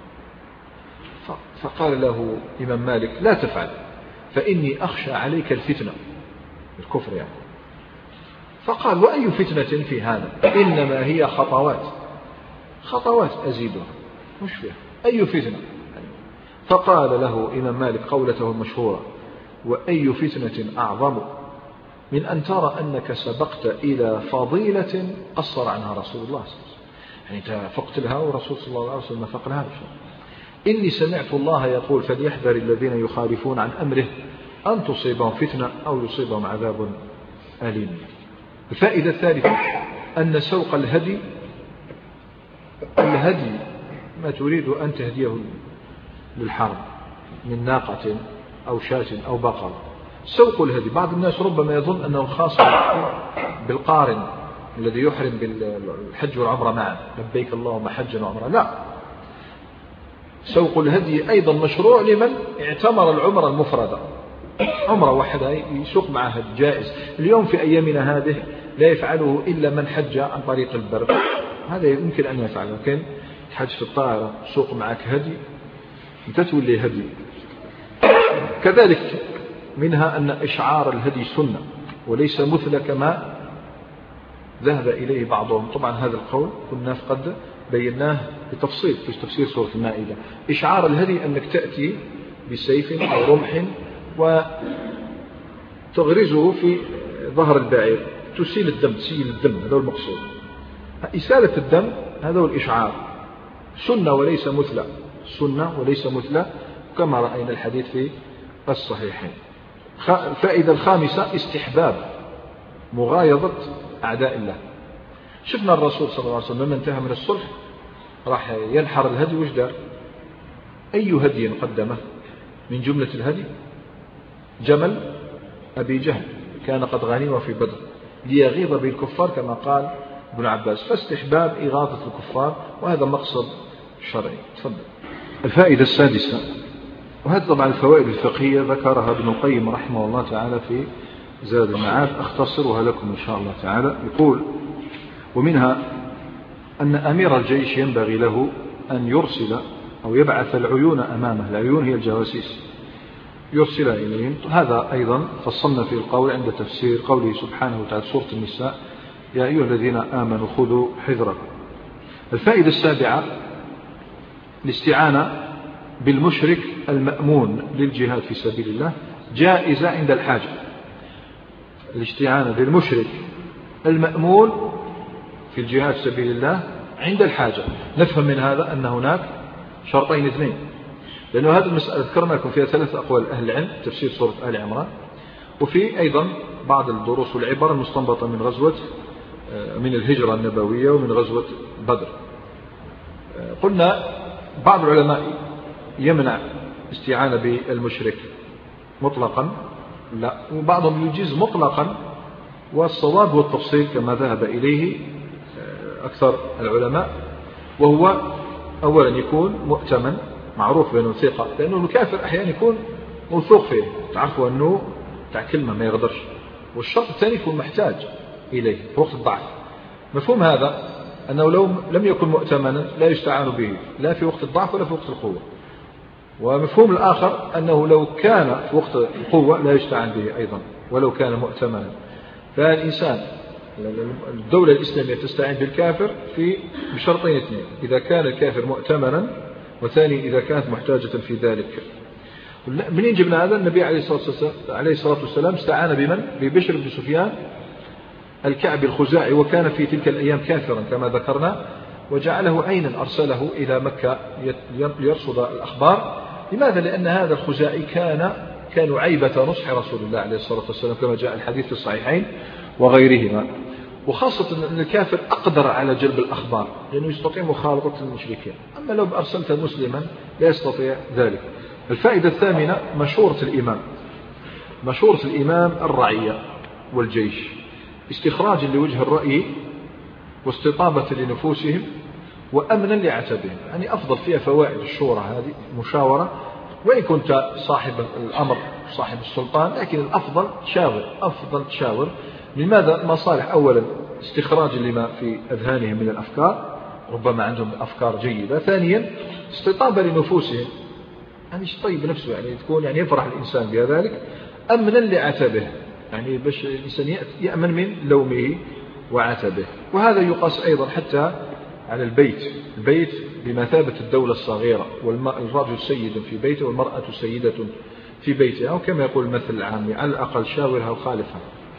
فقال له إمام مالك لا تفعل فإني أخشى عليك الفتنة، الكفر يعني. فقال وأي فتنة في هذا؟ إنما هي خطوات خطوات أزيدها مش فيها أي فتنة. فقال له إمام مالك قولته المشهورة وأي فتنة أعظم من أن ترى أنك سبقت إلى فضيلة قصر عنها رسول الله صلى الله عليه وسلم، يعني تفقت لها ورسول صلى الله عليه وسلم فق لها. إني سمعت الله يقول فليحذر الذين يخالفون عن أمره أن تصيبهم فتنة أو يصيبهم عذاب أليم. الفائدة الثالثة أن سوق الهدي الهدي ما تريد أن تهديه للحرم من ناقة أو شاة أو بقرة. سوق الهدي بعض الناس ربما يظن أنه خاص بالقارن الذي يحرم بالحج والعمرة معا، لبيك اللهم حجا وعمرة. لا، سوق الهدي أيضا مشروع لمن اعتمر العمرة المفردة، عمرة واحدة يسوق معها جائز. اليوم في أيامنا هذه لا يفعله إلا من حج عن طريق البر، هذا يمكن أن يفعله، لكن تحج في الطائرة سوق معك هدي أنت تولي هدي. كذلك منها أن إشعار الهدي سنة وليس مثل كما ذهب إليه بعضهم. طبعا هذا القول كنا قد بيناه بتفصيل في تفسير سورة المائدة. إشعار الهدي أنك تأتي بسيف أو رمح وتغرزه في ظهر البعير تسيل الدم، تسيل الدم، هذا هو المقصود. إسالة الدم هذا هو الإشعار، سنة وليس مثلى، سنة وليس مثلى كما رأينا الحديث في الصحيحين. الفائدة الخامسة استحباب مغايظة أعداء الله. شفنا الرسول صلى الله عليه وسلم لما انتهى من الصلح راح ينحر الهدي، وش دار؟ أي هدي قدمه من جملة الهدي؟ جمل أبي جهل كان قد غنم في بدر ليغيظ بالكفار كما قال ابن عباس، فاستحباب إغاظة الكفار وهذا مقصد شرعي. تفضل. الفائدة السادسة، وهذه طبعا الفوائد الفقهية ذكرها ابن القيم رحمه الله تعالى في زاد المعاد، أختصرها لكم إن شاء الله تعالى. يقول ومنها أن أمير الجيش ينبغي له أن يرسل أو يبعث العيون أمامه، العيون هي الجواسيس، يرسل إليهم. هذا أيضا فصلنا في القول عند تفسير قوله سبحانه وتعالى سورة النساء يا أيها الذين آمنوا خذوا حذركم. الفائدة السابعة الاستعانة بالمشرك المأمون للجهاد في سبيل الله جائزة عند الحاجة. الاستعانة بالمشرك المأمون في الجهاد في سبيل الله عند الحاجة. نفهم من هذا أن هناك شرطين اثنين، لأنه هذه المسألة ذكرنا لكم فيها ثلاث أقوال أهل العلم تفسير سورة آل عمران، وفي أيضا بعض الدروس والعبر المستنبطة من غزوة من الهجرة النبوية ومن غزوة بدر. قلنا بعض العلماء يمنع استعانة بالمشرك مطلقا، لا، وبعضهم يجيز مطلقا، والصواب هو التفصيل كما ذهب إليه أكثر العلماء، وهو أولا يكون مؤتمن معروف بأنه ثقة، لأنه الكافر أحيانا يكون موثوق فيه، تعرفوا أنه تاع كلمة ما يغدرش. والشرط الثاني يكون محتاج إليه في وقت الضعف. مفهوم هذا أنه لو لم يكن مؤتمنا لا يستعان به لا في وقت الضعف ولا في وقت القوة. ومفهوم الآخر أنه لو كان في وقت القوة لا يستعان به أيضا ولو كان مؤتمنا. فالإنسان الدولة الإسلامية تستعين بالكافر في بشرطين اثنين: إذا كان الكافر مؤتمنا، وثاني إذا كانت محتاجة في ذلك. منين جبنا هذا؟ النبي عليه الصلاة والسلام استعان بمن؟ ببشر بن سفيان الكعبي الخزاعي، وكان في تلك الأيام كافرا كما ذكرنا، وجعله عينا أرسله إلى مكة ليرصد الأخبار. لماذا؟ لأن هذا الخزاعي كان كانوا عيبة نصح رسول الله عليه الصلاة والسلام كما جاء الحديث في الصحيحين وغيرهما، وخاصة أن الكافر أقدر على جلب الأخبار لأنه يستطيع مخالطة المشركين، أما لو أرسلت مسلما لا يستطيع ذلك. الفائدة الثامنة مشورة الإمام. مشورة الإمام الرعية والجيش استخراجا لوجه الرأي واستطابة لنفوسهم وأمنا لعتبهم. يعني أفضل فيها فوائد الشورى هذه مشاورة، وإن كنت صاحب الأمر صاحب السلطان لكن الأفضل تشاور، أفضل تشاور. لماذا؟ مصالح، أولا استخراج لما في أذهانهم من الأفكار، ربما عندهم أفكار جيدة. ثانيا استطابة لنفوسهم، يعني طيب نفسه، يعني تكون يعني يفرح الإنسان بذلك. أمنا لعتبه، يعني باش الإنسان يأمن من لومه وعتبه. وهذا يقاس أيضا حتى على البيت. البيت بمثابة الدولة الصغيرة، والرجل سيد في بيته والمرأة سيدة في بيتها، أو كما يقول المثل العامي على الأقل شاورها وخالفها.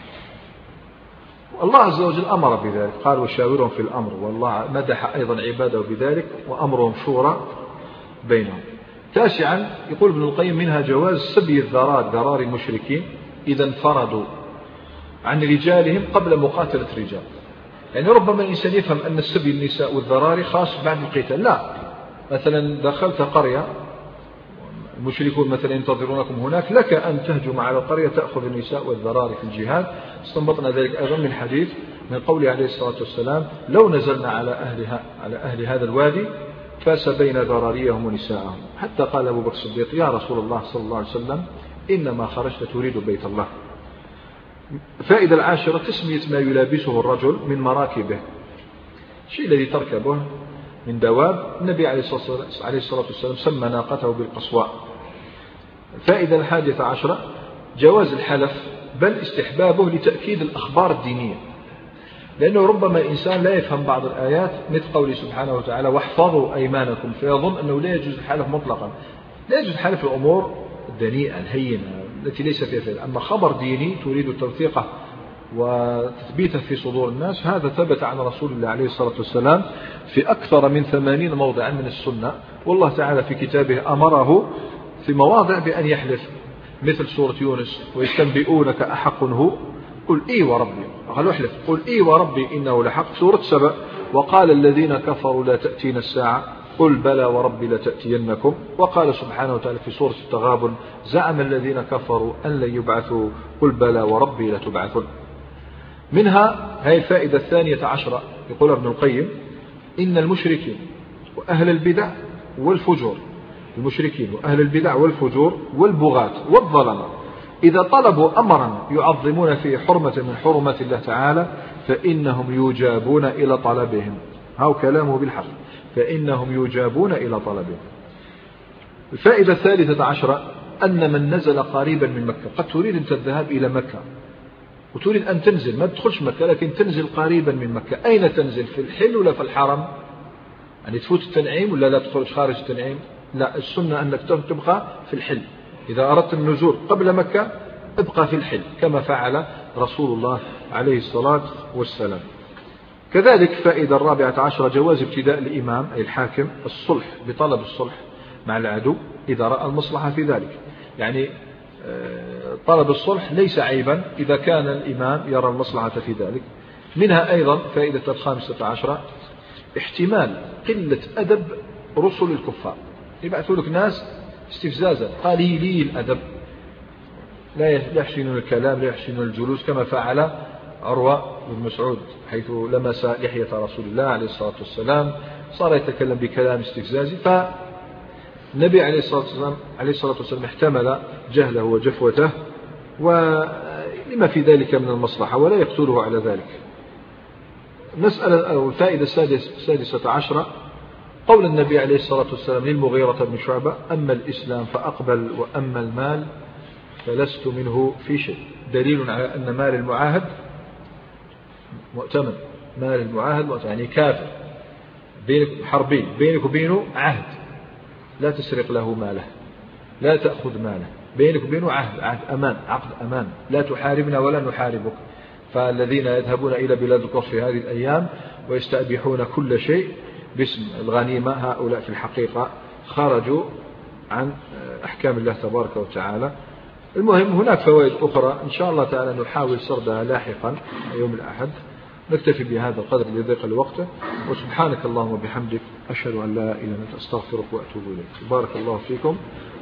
الله عز وجل أمر بذلك، قال وشاورهم في الأمر، والله مدح أيضا عباده بذلك، وأمرهم شورى بينهم. تاسعا يقول ابن القيم منها جواز سبي الذرار، ذرار المشركين إذا انفردوا عن رجالهم قبل مقاتلة رجال. يعني ربما الإنسان يفهم أن السبي النساء والذراري خاص بعد القتال، لا. مثلا دخلت قرية المشركون مثلا ينتظرونكم هناك، لك أن تهجم على القرية تأخذ النساء والذراري في الجهاد. استنبطنا ذلك أيضا من حديث من قوله عليه الصلاة والسلام لو نزلنا على أهلها على أهل هذا الوادي فسبينا ذراريهم ونساءهم، حتى قال أبو بكر الصديق يا رسول الله صلى الله عليه وسلم إنما خرجت تريد بيت الله. فائدة العاشرة تسمية ما يلابسه الرجل من مراكبه، الشيء الذي تركبه من دواب. النبي عليه الصلاة والسلام سمى ناقته بالقصواء. الفائدة الحادية عشرة جواز الحلف، بل استحبابه لتأكيد الأخبار الدينية، لأنه ربما الإنسان لا يفهم بعض الآيات مثل قوله سبحانه وتعالى واحفظوا أيمانكم، فيظن أنه لا يجوز الحلف مطلقا. لا يجوز الحلف الأمور الدنيئة الهينة التي ليس فيها فعل. أما خبر ديني تريد توثيقه وتثبيته في صدور الناس، هذا ثبت عن رسول الله عليه الصلاة والسلام في أكثر من ثمانين موضعا من السنة. والله تعالى في كتابه أمره في مواضع بأن يحلف، مثل سورة يونس ويستنبئونك أحق هو قل إي وربي، قالوا احلف قل إي وربي إنه لحق. سورة سبأ وقال الذين كفروا لا تأتينا الساعة قل بلى وربي لتأتينكم. وقال سبحانه وتعالى في سورة التغابن زعم الذين كفروا أن لن يبعثوا قل بلى وربي لتبعثن. منها هذه الفائدة الثانية عشرة يقول ابن القيم إن المشركين وأهل البدع والفجور، المشركين وأهل البدع والفجور والبغاة والظلمة إذا طلبوا أمرا يعظمون فيه حرمة من حرمة الله تعالى فإنهم يجابون إلى طلبهم. هاو كلامه بالحق، فإنهم يجابون إلى طلبهم. الفائدة الثالثة عشرة أن من نزل قريبا من مكة، قد تريد أن الذهاب إلى مكة وتريد أن تنزل، ما تدخلش مكة لكن تنزل قريبا من مكة. أين تنزل؟ في الحل ولا في الحرم؟ يعني تفوت التنعيم ولا لا تخرج خارج التنعيم؟ لا، السنة أنك تبقى في الحل. إذا أردت النزول قبل مكة ابقى في الحل كما فعل رسول الله عليه الصلاة والسلام. كذلك فائدة الرابعة عشرة جواز ابتداء الإمام أي الحاكم الصلح بطلب الصلح مع العدو إذا رأى المصلحة في ذلك. يعني طلب الصلح ليس عيبا إذا كان الإمام يرى المصلحة في ذلك. منها أيضا فائدة الخامسة عشرة احتمال قلة أدب رسل الكفار، يبعثوا لك ناس استفزازا قليلي الأدب، لا يحسنون الكلام لا يحسنون الجلوس، كما فعل عروة بن مسعود حيث لمس لحية رسول الله عليه الصلاة والسلام صار يتكلم بكلام استفزازي، فالنبي عليه الصلاة والسلام عليه الصلاة والسلام احتمل جهله وجفوته ولما في ذلك من المصلحة ولا يقتله على ذلك. مسألة أو الفائدة السادسة عشرة قول النبي عليه الصلاة والسلام للمغيرة بن شعبة أما الإسلام فأقبل وأما المال فلست منه في شيء، دليل على أن مال المعاهد مؤتمن، مال المعاهد مؤتمن يعني كافر بينك حربي بينك وبينه عهد، لا تسرق له ماله لا تأخذ ماله، بينك وبينه عهد عهد أمان عقد أمان، لا تحاربنا ولا نحاربك. فالذين يذهبون إلى بلاد الكفر في هذه الأيام ويستأبيحون كل شيء باسم الغنيمة هؤلاء في الحقيقة خرجوا عن أحكام الله تبارك وتعالى. المهم هناك فوائد أخرى إن شاء الله تعالى نحاول سردها لاحقا يوم الأحد. نكتفي بهذا القدر لضيق الوقت، وسبحانك اللهم وبحمدك أشهد أن لا إله إلا أنت أستغفرك وأتوب إليك. بارك الله فيكم.